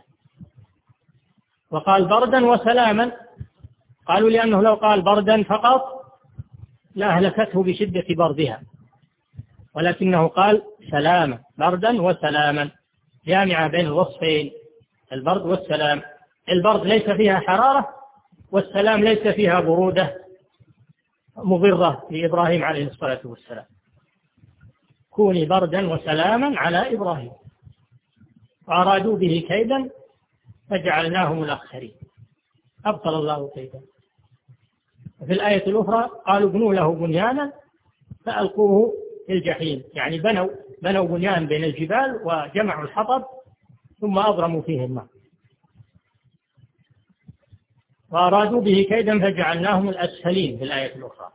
[SPEAKER 1] وقال بردا وسلاما، قالوا لأنه لو قال بردا فقط لأهلكته بشدة بردها، ولكنه قال سلاما، بردا وسلاما، جامعة بين الوصفين، البرد والسلام. البرد ليس فيها حرارة، والسلام ليس فيها برودة مضرة لإبراهيم عليه الصلاة والسلام. كوني بردا وسلاما على إبراهيم، وأرادوا به كيدا فجعلناهم الأخسرين، أبطل الله كيدا. وفي الآية الأخرى قالوا ابنوا له بنيانا فألقوه في الجحيم، يعني بنوا بنوا بنيان بين الجبال وجمعوا الحطب ثم أضرموا فيه النار، وأرادوا به كيدا فجعلناهم الأسفلين في الآية الأخرى.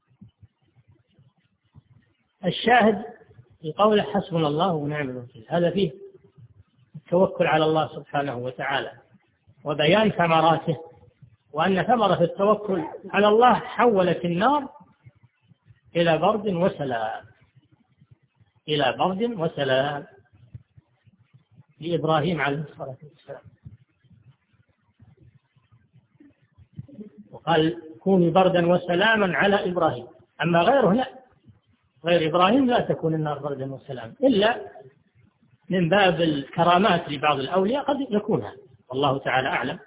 [SPEAKER 1] الشاهد في قوله حسبنا الله ونعم الوكيل، هذا فيه التوكل على الله سبحانه وتعالى وبيان ثمراته، وأن ثمرة التوكل على الله حولت النار إلى برد وسلام، إلى برد وسلام لإبراهيم عليه الصلاة والسلام. وقال كوني بردا وسلاما على إبراهيم، أما غيره لا، غير إبراهيم لا تكون النار بردا وسلاما، إلا من باب الكرامات لبعض الأولياء قد يكونها، والله تعالى أعلم.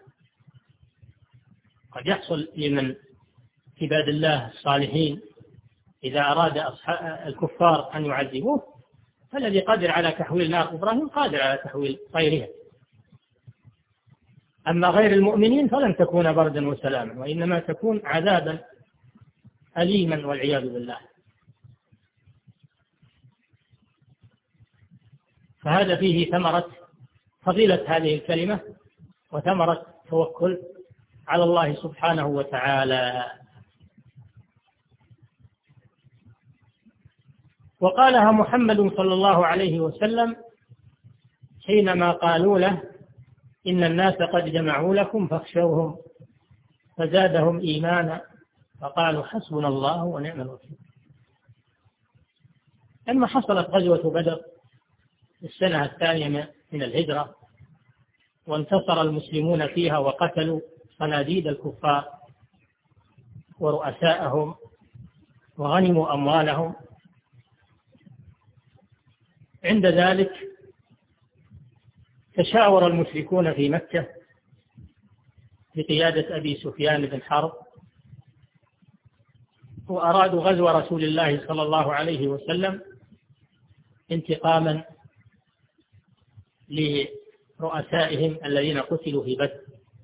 [SPEAKER 1] قد يحصل لمن عباد الله الصالحين إذا أراد الكفار أن يعذبوه، فالذي قادر على تحويل نار إبراهيم قادر على تحويل غيرها. أما غير المؤمنين فلن تكون بردا وسلاما، وإنما تكون عذابا أليما والعياذ بالله. فهذا فيه ثمرة فضيلة هذه الكلمة وثمرة التوكل على الله سبحانه وتعالى. وقالها محمد صلى الله عليه وسلم حينما قالوا له إن الناس قد جمعوا لكم فاخشوهم فزادهم إيمانا فقالوا حسبنا الله ونعم الوكيل. لما حصلت غزوة بدر في السنة الثانية من الهجرة وانتصر المسلمون فيها وقتلوا صناديد الكفار ورؤساءهم وغنموا أموالهم، عند ذلك تشاور المشركون في مكة بقيادة أبي سفيان بن حرب، وأرادوا غزو رسول الله صلى الله عليه وسلم انتقاما لرؤسائهم الذين قتلوا في بدر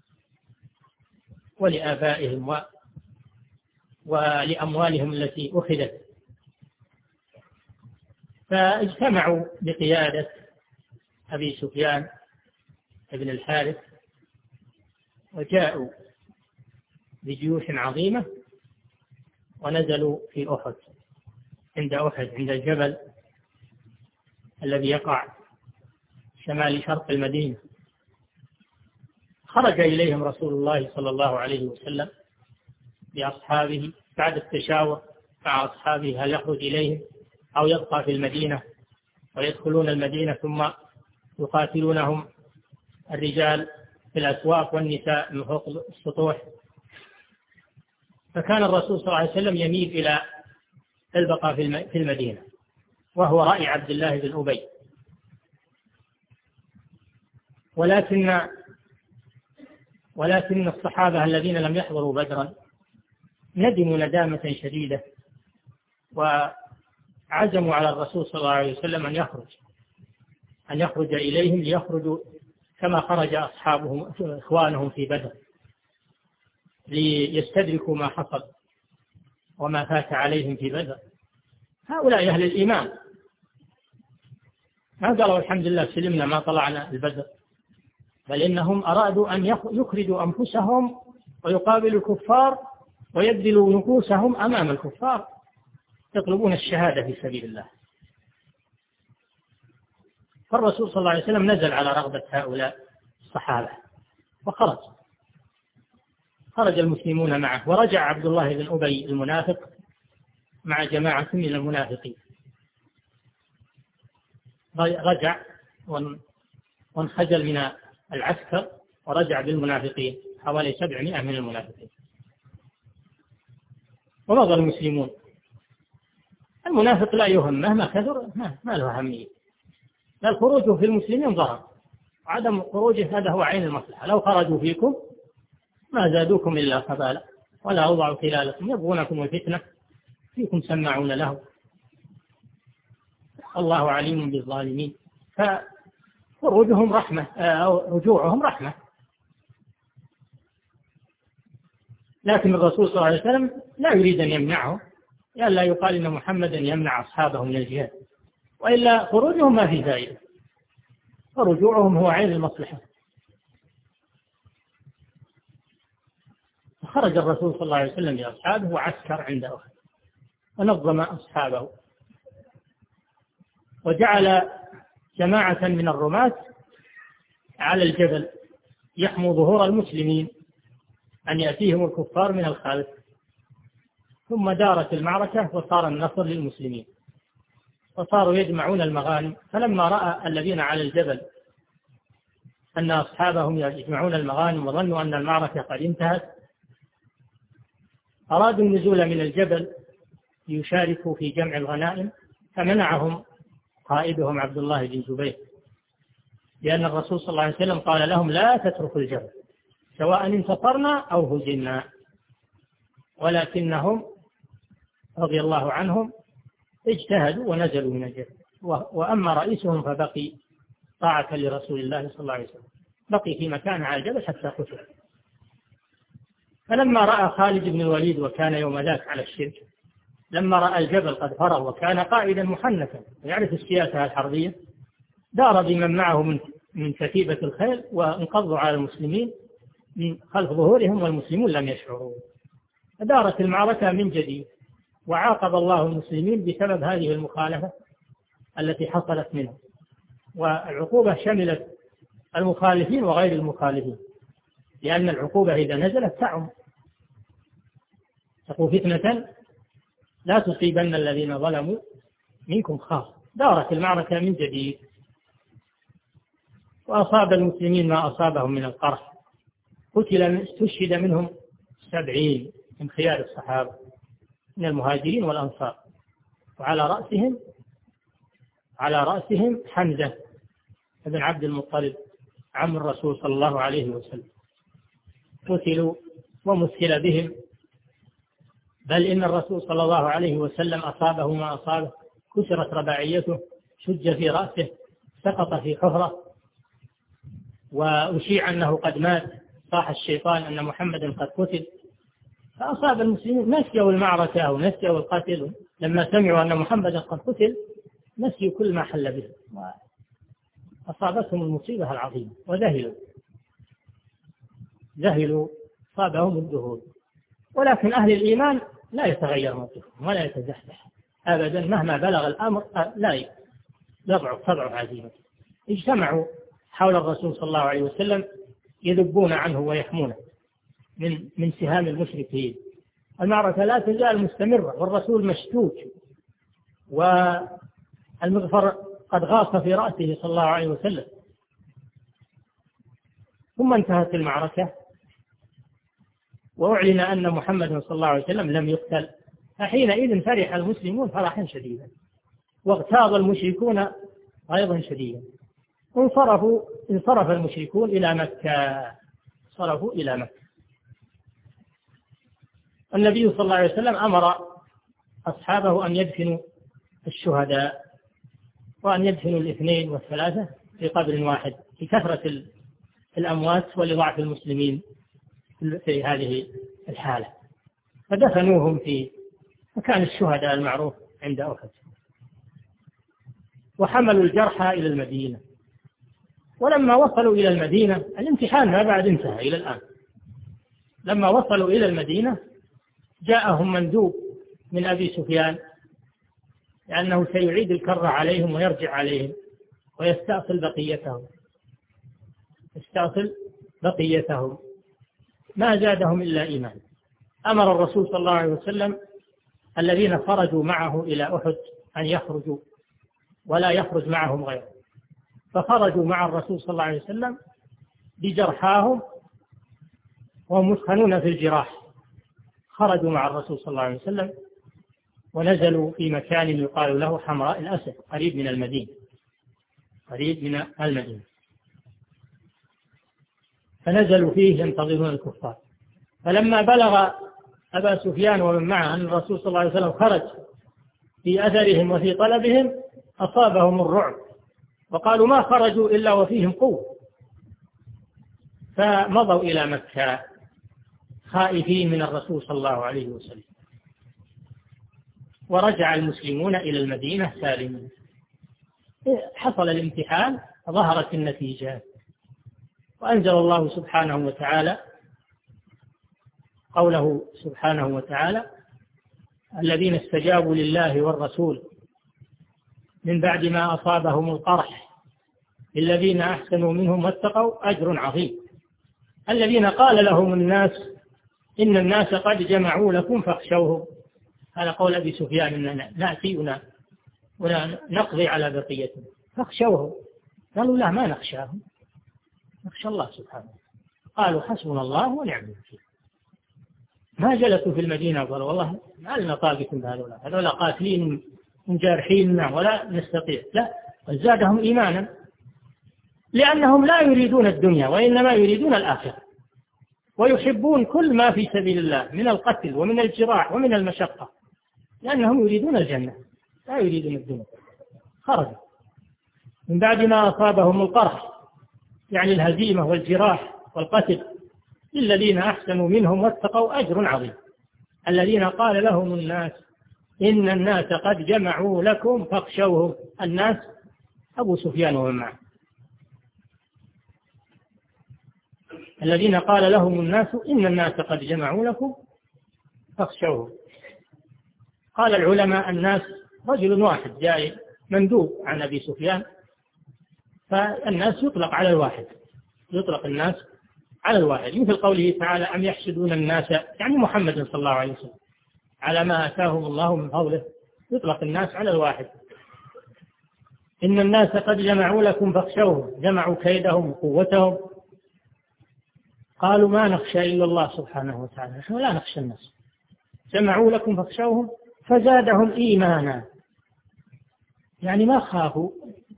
[SPEAKER 1] ولآبائهم و... ولأموالهم التي أخذت. فاجتمعوا بقيادة أبي سفيان بن الحارث وجاءوا بجيوش عظيمة ونزلوا في أحد، عند أحد عند الجبل الذي يقع شمال شرق المدينة. خرج إليهم رسول الله صلى الله عليه وسلم بأصحابه بعد التشاور مع أصحابه هل يخرج إليهم أو يبقى في المدينة، ويدخلون المدينة ثم يقاتلونهم الرجال في الأسواق والنساء من فوق السطوح. فكان الرسول صلى الله عليه وسلم يميل إلى البقاء في المدينة، وهو رأي عبد الله بن أبي. ولكن ولكن الصحابة الذين لم يحضروا بدرا ندموا ندامة شديدة وعزموا على الرسول صلى الله عليه وسلم أن يخرج أن يخرج إليهم ليخرجوا كما خرج أصحابهم إخوانهم في بدر ليستدركوا ما حصل وما فات عليهم في بدر. هؤلاء أهل الإيمان ما قالوا الحمد لله سلمنا ما طلعنا البدر، بل إنهم أرادوا أن يخرجوا أنفسهم ويقابلوا الكفار ويبذلوا نفوسهم أمام الكفار، يطلبون الشهادة في سبيل الله. فالرسول صلى الله عليه وسلم نزل على رغبة هؤلاء الصحابة وخرج خرج المسلمون معه، ورجع عبد الله بن أبي المنافق مع جماعة من المنافقين، رجع وانخجل من العسكر ورجع بالمنافقين حوالي سبعمائة من المنافقين، ومضى المسلمون. المنافق لا يهم مهما كثر، ما له أهمية، لا خروجه في المسلمين ضرر، وعدم خروجه هذا هو عين المصلحة. لو خرجوا فيكم ما زادوكم إلا خبالا ولا أوضعوا خلالكم يبغونكم الفتنة فيكم سماعون له، الله عليم بالظالمين. فخروجهم رحمة أو رجوعهم رحمة. لكن الرسول صلى الله عليه وسلم لا يريد أن يمنعهم، لئلا يقال إن محمدا يمنع أصحابه من الجهاد، وإلا خروجهم ما في فائدة، فرجوعهم هو عين المصلحة. خرج الرسول صلى الله عليه وسلم بأصحابه وعسكر عند أحد ونظم أصحابه، وجعل جماعة من الرماة على الجبل يحموا ظهور المسلمين أن يأتيهم الكفار من الخلف. ثم دارت المعركة وصار النصر للمسلمين وصاروا يجمعون المغانم. فلما رأى الذين على الجبل أن أصحابهم يجمعون المغانم وظنوا أن المعركة قد انتهت، أرادوا النزول من الجبل ليشاركوا في جمع الغنائم، فمنعهم قائدهم عبد الله بن زبير، لأن الرسول صلى الله عليه وسلم قال لهم لا تتركوا الجبل سواء انتصرنا أو هزمنا. ولكنهم رضي الله عنهم اجتهدوا ونزلوا من الجبل، وأما رئيسهم فبقي طاعة لرسول الله صلى الله عليه وسلم، بقي في مكان على الجبل حتى قتل. فلما رأى خالد بن الوليد وكان يوم ذاك على الشرك، لما رأى الجبل قد فرغ وكان قائدا محنكا ويعرف السياسة الحربية، دار بمن معه من من كتيبة الخيل وانقضوا على المسلمين من خلف ظهورهم والمسلمون لم يشعروا. فدارت المعركة من جديد، وعاقب الله المسلمين بسبب هذه المخالفة التي حصلت منهم، والعقوبة شملت المخالفين وغير المخالفين، لأن العقوبة إذا نزلت تعم. تقول فتنة لا تصيبن الذين ظلموا منكم خاصة. دارت المعركة من جديد، وأصاب المسلمين ما أصابهم من القرح، قتل استشهد منهم سبعين من خيار الصحابة من المهاجرين والأنصار، وعلى رأسهم على رأسهم حمزة بن عبد المطلب عم الرسول صلى الله عليه وسلم، قتلوا ومثل بهم، بل إن الرسول صلى الله عليه وسلم أصابه ما أصابه، كسرت رباعيته، شج في رأسه، سقط في حفرة، وأشيع أنه قد مات، صاح الشيطان أن محمدا قد قتل. فأصاب المسلمين نسيوا المعركة أو نسيوا القتل، لما سمعوا أن محمدا قد قتل نسيوا كل ما حل به، وأصابتهم المصيبة العظيمة وذهلوا ذهلوا صابهم الذهول. ولكن أهل الإيمان لا يتغير موقفهم ولا يتزحزح أبدا مهما بلغ الأمر، لا يضعف تضعف عزيمته. اجتمعوا حول الرسول صلى الله عليه وسلم يذبون عنه ويحمونه من من سهام المشركين. المعركة لا تزال مستمرة والرسول مشتوك والمغفر قد غاص في رأسه صلى الله عليه وسلم. ثم انتهت المعركة وأعلن أن محمد صلى الله عليه وسلم لم يقتل، فحينئذ فرح المسلمون فرحا شديدا، واغتاظ المشركون أيضا شديدا. انصرفوا انصرف المشركون إلى مكة صرفوا إلى مكة. النبي صلى الله عليه وسلم أمر أصحابه أن يدفنوا الشهداء، وأن يدفنوا الاثنين والثلاثة في قبر واحد لكثرة الأموات ولضعف المسلمين في هذه الحالة، فدفنوهم في مكان الشهداء المعروف عند أحد، وحملوا الجرحى إلى المدينة. ولما وصلوا إلى المدينة، الامتحان ما بعد انتهى إلى الآن، لما وصلوا إلى المدينة جاءهم مندوب من أبي سفيان لأنه سيعيد الكرة عليهم ويرجع عليهم ويستأصل بقيتهم يستأصل بقيتهم ما زادهم إلا إيمان. أمر الرسول صلى الله عليه وسلم الذين خرجوا معه إلى أحد أن يخرجوا ولا يخرج معهم غيره، فخرجوا مع الرسول صلى الله عليه وسلم بجرحاهم وهم مثخنون في الجراح، خرجوا مع الرسول صلى الله عليه وسلم ونزلوا في مكان يقال له حمراء الأسد قريب من المدينة قريب من المدينة فنزلوا فيه ينتظرون الكفار. فلما بلغ أبا سفيان ومن معه أن الرسول صلى الله عليه وسلم خرج في أثرهم وفي طلبهم أصابهم الرعب، وقالوا ما خرجوا إلا وفيهم قوة، فمضوا إلى مكة خائفين من الرسول صلى الله عليه وسلم. ورجع المسلمون إلى المدينة سالمين. حصل الامتحان، ظهرت النتيجة، وأنزل الله سبحانه وتعالى قوله سبحانه وتعالى: الذين استجابوا لله والرسول من بعد ما أصابهم القرح للذين أحسنوا منهم واتقوا أجر عظيم. الذين قال لهم الناس إن الناس قد جمعوا لكم فاخشوهم، هذا قول أبي سفيان، إننا نأتي ونقضي على بقيتهم، فاخشوهم. قالوا لا، ما نخشاهم، نخشى الله سبحانه. قالوا حسبنا الله ونعم الوكيل. ما جلسوا في المدينة وقالوا والله ما لنا طاقة بهذولا، هذولا قاتلين جارحين ولا نستطيع، لا، زادهم إيمانا، لأنهم لا يريدون الدنيا وإنما يريدون الآخرة، ويحبون كل ما في سبيل الله من القتل ومن الجراح ومن المشقة، لأنهم يريدون الجنة لا يريدون الدنيا. خرجوا من بعد ما أصابهم القرح، يعني الهزيمة والجراح والقتل، للذين أحسنوا منهم واتقوا أجر عظيم. الذين قال لهم الناس إن الناس قد جمعوا لكم فاخشوهم. الناس أبو سفيان ومن معه. الذين قال لهم الناس إن الناس قد جمعوا لكم فاخشوهم. قال العلماء الناس رجل واحد جاي مندوب عن أبي سفيان، فالناس يطلق على الواحد، يطلق الناس على الواحد، مثل قوله تعالى: أم يحسدون الناس، يعني محمد صلى الله عليه وسلم، على ما آتاهم الله من فضله، يطلق الناس على الواحد. إن الناس قد جمعوا لكم فاخشوهم، جمعوا كيدهم وقوتهم. قالوا ما نخشى إلا الله سبحانه وتعالى، نحن لا نخشى الناس. جمعوا لكم فاخشوهم فزادهم إيمانا، يعني ما خافوا،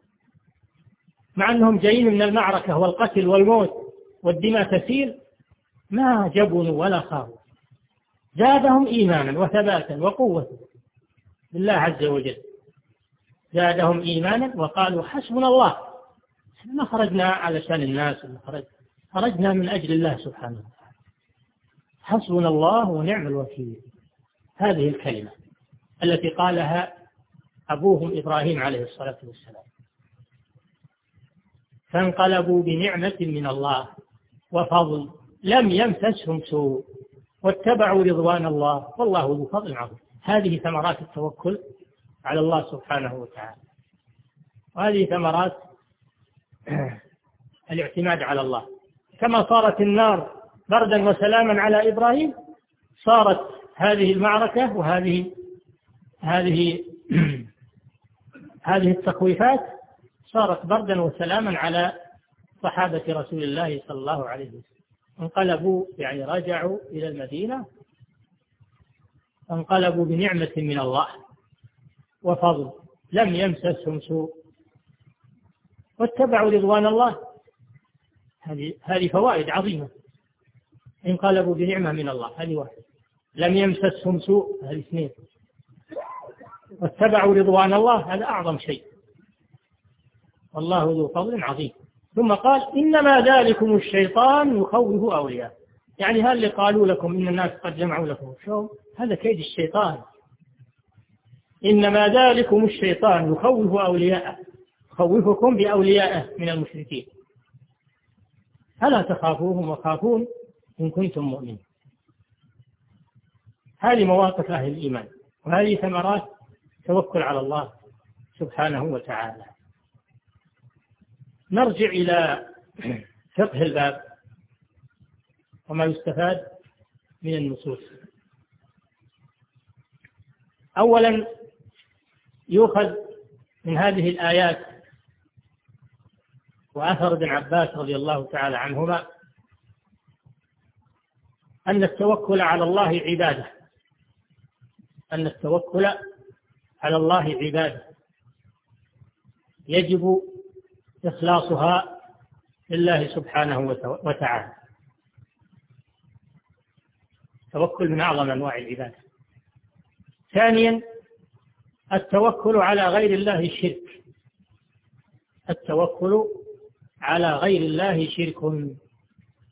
[SPEAKER 1] مع أنهم جايين من المعركة والقتل والموت والدماء تسيل، ما جبنوا ولا خافوا، زادهم إيمانا وثباتا وقوة بالله عز وجل. زادهم إيمانا وقالوا حسبنا الله، ما خرجنا علشان الناس، خرجنا من أجل الله سبحانه وتعالى. حسبنا الله ونعم الوكيل، هذه الكلمة التي قالها أبوهم إبراهيم عليه الصلاة والسلام. فانقلبوا بنعمة من الله وفضل لم يمسسهم سوء واتبعوا رضوان الله والله ذو فضل عظيم. هذه ثمرات التوكل على الله سبحانه وتعالى، وهذه ثمرات الاعتماد على الله. كما صارت النار بردا وسلاما على إبراهيم، صارت هذه المعركة وهذه هذه هذه التخويفات صارت بردا وسلاما على صحابة رسول الله صلى الله عليه وسلم. انقلبوا يعني رجعوا إلى المدينة، انقلبوا بنعمة من الله وفضل لم يمسسهم سوء واتبعوا رضوان الله. هذه هذه فوائد عظيمة. انقلبوا بنعمة من الله، هذه واحدة. لم يمسسهم سوء، هذه اثنين. واتبعوا رضوان الله، هذا أعظم شيء. والله ذو فضل عظيم. ثم قال إنما ذلكم الشيطان يخوف أولياء، يعني هل اللي قالوا لكم إن الناس قد جمعوا لكم شو هذا كيد الشيطان. إنما ذلكم الشيطان يخوف أولياءه، يخوفكم بأوليائه من المشركين، ألا تخافوهم وخافون إن كنتم مؤمنين. هذه مواقف أهل الإيمان، وهذه ثمرات توكل على الله سبحانه وتعالى. نرجع إلى فقه الباب وما يستفاد من النصوص. أولا يؤخذ من هذه الآيات وأثر ابن عباس رضي الله تعالى عنهما أن التوكل على الله عبادة، أن التوكل على الله عبادة يجب إخلاصها لله سبحانه وتعالى. التوكل من أعظم أنواع العبادة. ثانيا التوكل على غير الله الشرك، التوكل على غير الله شرك،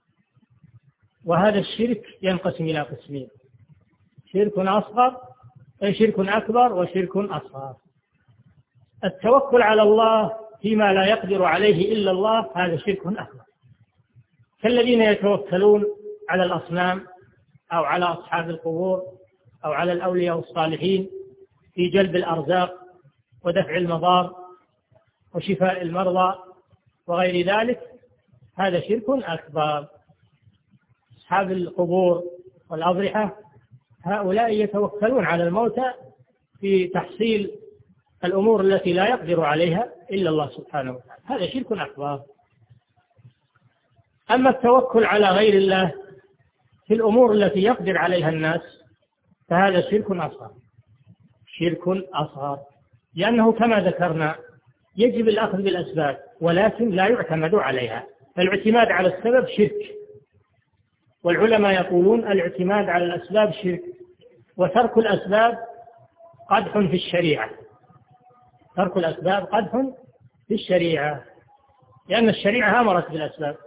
[SPEAKER 1] وهذا الشرك ينقسم إلى قسمين: شرك أصغر شرك أكبر وشرك أصغر. التوكل على الله فيما لا يقدر عليه إلا الله هذا شرك أكبر، كالذين يتوكلون على الأصنام أو على أصحاب القبور أو على الأولياء الصالحين في جلب الأرزاق ودفع المضار وشفاء المرضى وغير ذلك، هذا شرك أكبر. أصحاب القبور والأضرحة هؤلاء يتوكلون على الموتى في تحصيل الأمور التي لا يقدر عليها إلا الله سبحانه وتعالى، هذا شرك أكبر. أما التوكل على غير الله في الأمور التي يقدر عليها الناس فهذا شرك أصغر، شرك أصغر، لأنه كما ذكرنا يجب الأخذ بالأسباب ولكن لا يعتمد عليها. الاعتماد على السبب شرك، والعلماء يقولون الاعتماد على الأسباب شرك، وترك الأسباب قدح في الشريعة، ترك الأسباب قدح في الشريعة، لأن الشريعة أمرت بالأسباب.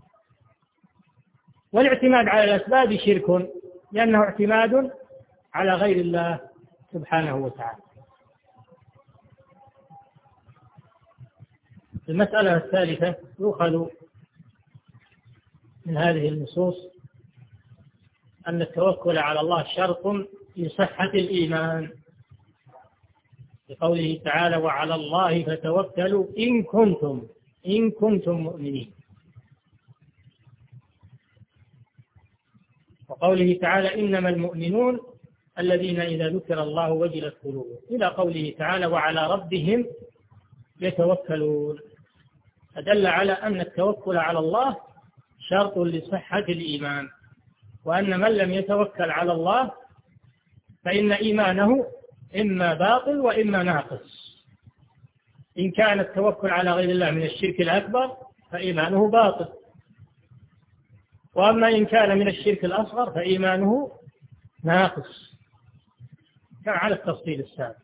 [SPEAKER 1] والاعتماد على الأسباب شرك لأنه اعتماد على غير الله سبحانه وتعالى. المسألة الثالثة يؤخذ من هذه النصوص أن التوكل على الله شرط في صحة الإيمان، بقوله تعالى وعلى الله فتوكلوا إن كنتم إن كنتم مؤمنين، وقوله تعالى إنما المؤمنون الذين إذا ذكر الله وجلت قلوبهم، إلى قوله تعالى وعلى ربهم يتوكلون، فدل على أن التوكل على الله شرط لصحة الإيمان، وأن من لم يتوكل على الله فإن إيمانه إما باطل وإما ناقص. إن كان التوكل على غير الله من الشرك الأكبر فإيمانه باطل، وأما إن كان من الشرك الأصغر فإيمانه ناقص، كان على التفصيل السابق.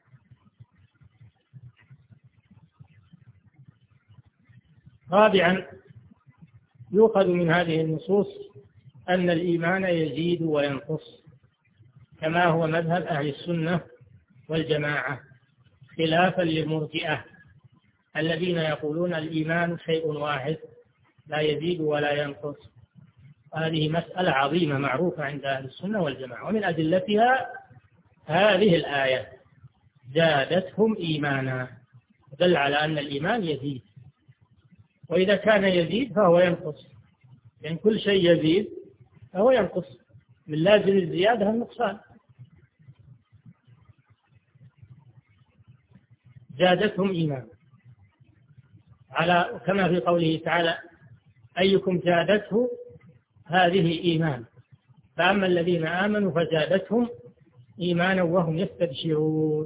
[SPEAKER 1] رابعا يؤخذ من هذه النصوص أن الإيمان يزيد وينقص، كما هو مذهب أهل السنة والجماعة، خلافا للمرجئة الذين يقولون الإيمان شيء واحد لا يزيد ولا ينقص. هذه مسألة عظيمة معروفة عند أهل السنة والجماعة، ومن أدلتها هذه الآية زادتهم إيمانا، دل على أن الإيمان يزيد، وإذا كان يزيد فهو ينقص، لأن كل شيء يزيد فهو ينقص، من لازم الزيادة النقصان. زادتهم إيمان على كما في قوله تعالى أيكم زادته هذه إيمان، فأما الذين آمنوا فزادتهم إيمانا وهم يستبشرون.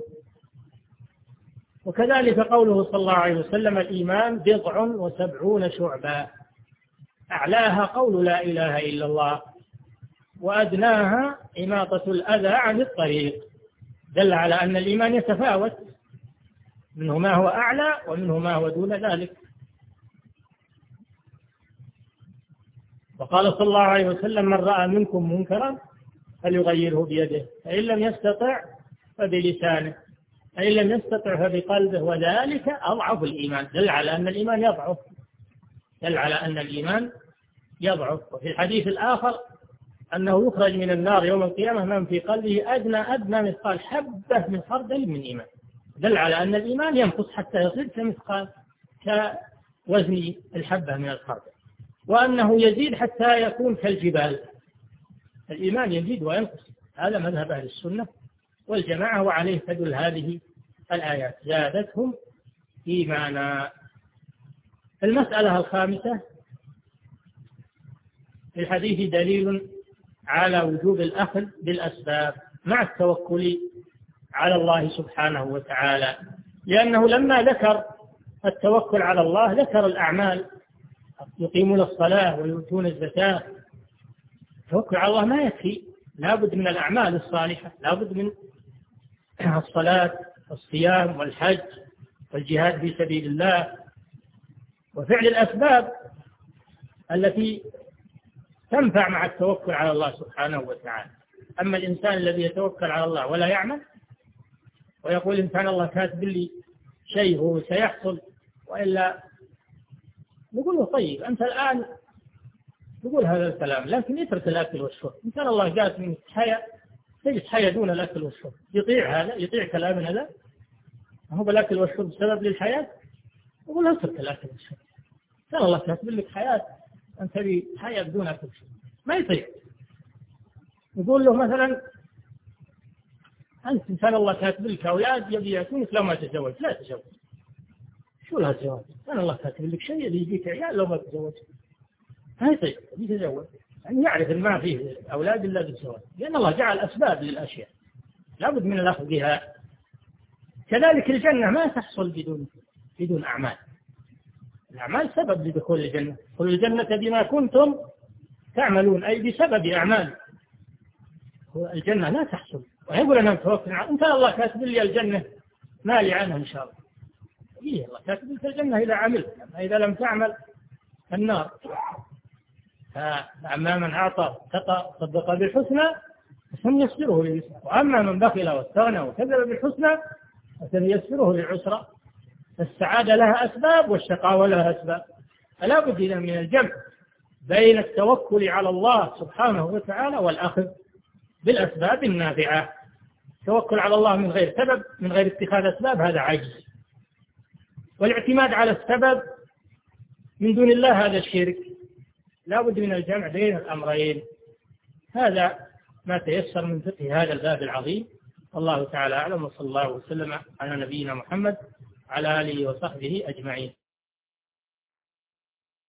[SPEAKER 1] وكذلك قوله صلى الله عليه وسلم الإيمان بضع وسبعون شعبا، أعلاها قول لا إله إلا الله وأدناها إماطة الأذى عن الطريق، دل على أن الإيمان يتفاوت، منه ما هو أعلى ومنه ما هو دون ذلك. وقال صلى الله عليه وسلم من رأى منكم منكرا فليغيره بيده، فإن لم يستطع فبلسانه، فإن لم يستطع فبقلبه، وذلك أضعف الإيمان، دل على أن الإيمان يضعف، دل على أن الإيمان يضعف. وفي الحديث الآخر أنه يخرج من النار يوم القيامة من في قلبه أدنى أدنى مثقال حبة من خردل من إيمان، دل على أن الإيمان ينقص حتى يصير كمثقال كوزن الحبة من الخردل، وأنه يزيد حتى يكون كالجبال. الإيمان يزيد وينقص، هذا مذهب أهل السنة والجماعة، وعليه تدل هذه الآيات زادتهم إيمانا. المسألة الخامسة في الحديث دليل على وجوب الأخذ بالأسباب مع التوكل على الله سبحانه وتعالى، لأنه لما ذكر التوكل على الله ذكر الأعمال، يقيمون الصلاة ويؤتون الزكاة. التوكل على الله ما يكفي، لا بد من الأعمال الصالحة، لا بد من الصلاة والصيام والحج والجهاد في سبيل الله وفعل الأسباب التي تنفع مع التوكل على الله سبحانه وتعالى. أما الإنسان الذي يتوكل على الله ولا يعمل ويقول إن كان الله كاتب لي شيء هو سيحصل وإلا، نقول له طيب أنت الآن تقول هذا الكلام، لكن يترك الأكل والشرب. إن كان الله جاءت من حياة تجد حياة دون الأكل والشرب، يطيع هذا، يطيع كلام هذا، هو بالأكل والشرب سبب للحياة، يقول اترك الأكل والشرب. كان الله كاتب لك حياة، أنت تبي حياة بدون أكل وشرب، ما يطيع. يقول له مثلا أنت إن كان الله كاتب لك أولاد يبي يأتونك لو ما تزوج، لا تزوج. شو لها الزواج؟ كان الله كاتب لك شيء يبي يجيك عيال لو ما تزوج، ما يطيع يتزوج. يعني يعرف أن ما فيه أولاد إلا بالزواج، لأن الله جعل أسباب للأشياء لابد من الأخذ بها. كذلك الجنة ما تحصل بدون بدون أعمال. الأعمال سبب لدخول الجنة، قل الجنة بما كنتم تعملون، أي بسبب أعمال. الجنة لا تحصل. ويقول أنا متوكل، إن كان الله كاتب لي الجنة ما لي عنها إن شاء الله. إيه الله كاتب لك الجنة إذا عملت، أما إذا لم تعمل النار. فأما من أعطى صدق بالحسنى فسنيسره لليسرى، وأما من بخل واستغنى وكذب بالحسنى فسنيسره للعسرى. السعادة لها أسباب والشقاوة لها أسباب، فلا بد من الجمع بين التوكل على الله سبحانه وتعالى والأخذ بالأسباب النافعة. التوكل على الله من غير سبب، من غير اتخاذ أسباب، هذا عجز. والاعتماد على السبب من دون الله هذا الشرك. لا بد من الجمع بين الأمرين. هذا ما تيسر من فقه هذا الباب العظيم. والله تعالى أعلم، وصلى الله وسلم على نبينا محمد على آله وصحبه أجمعين.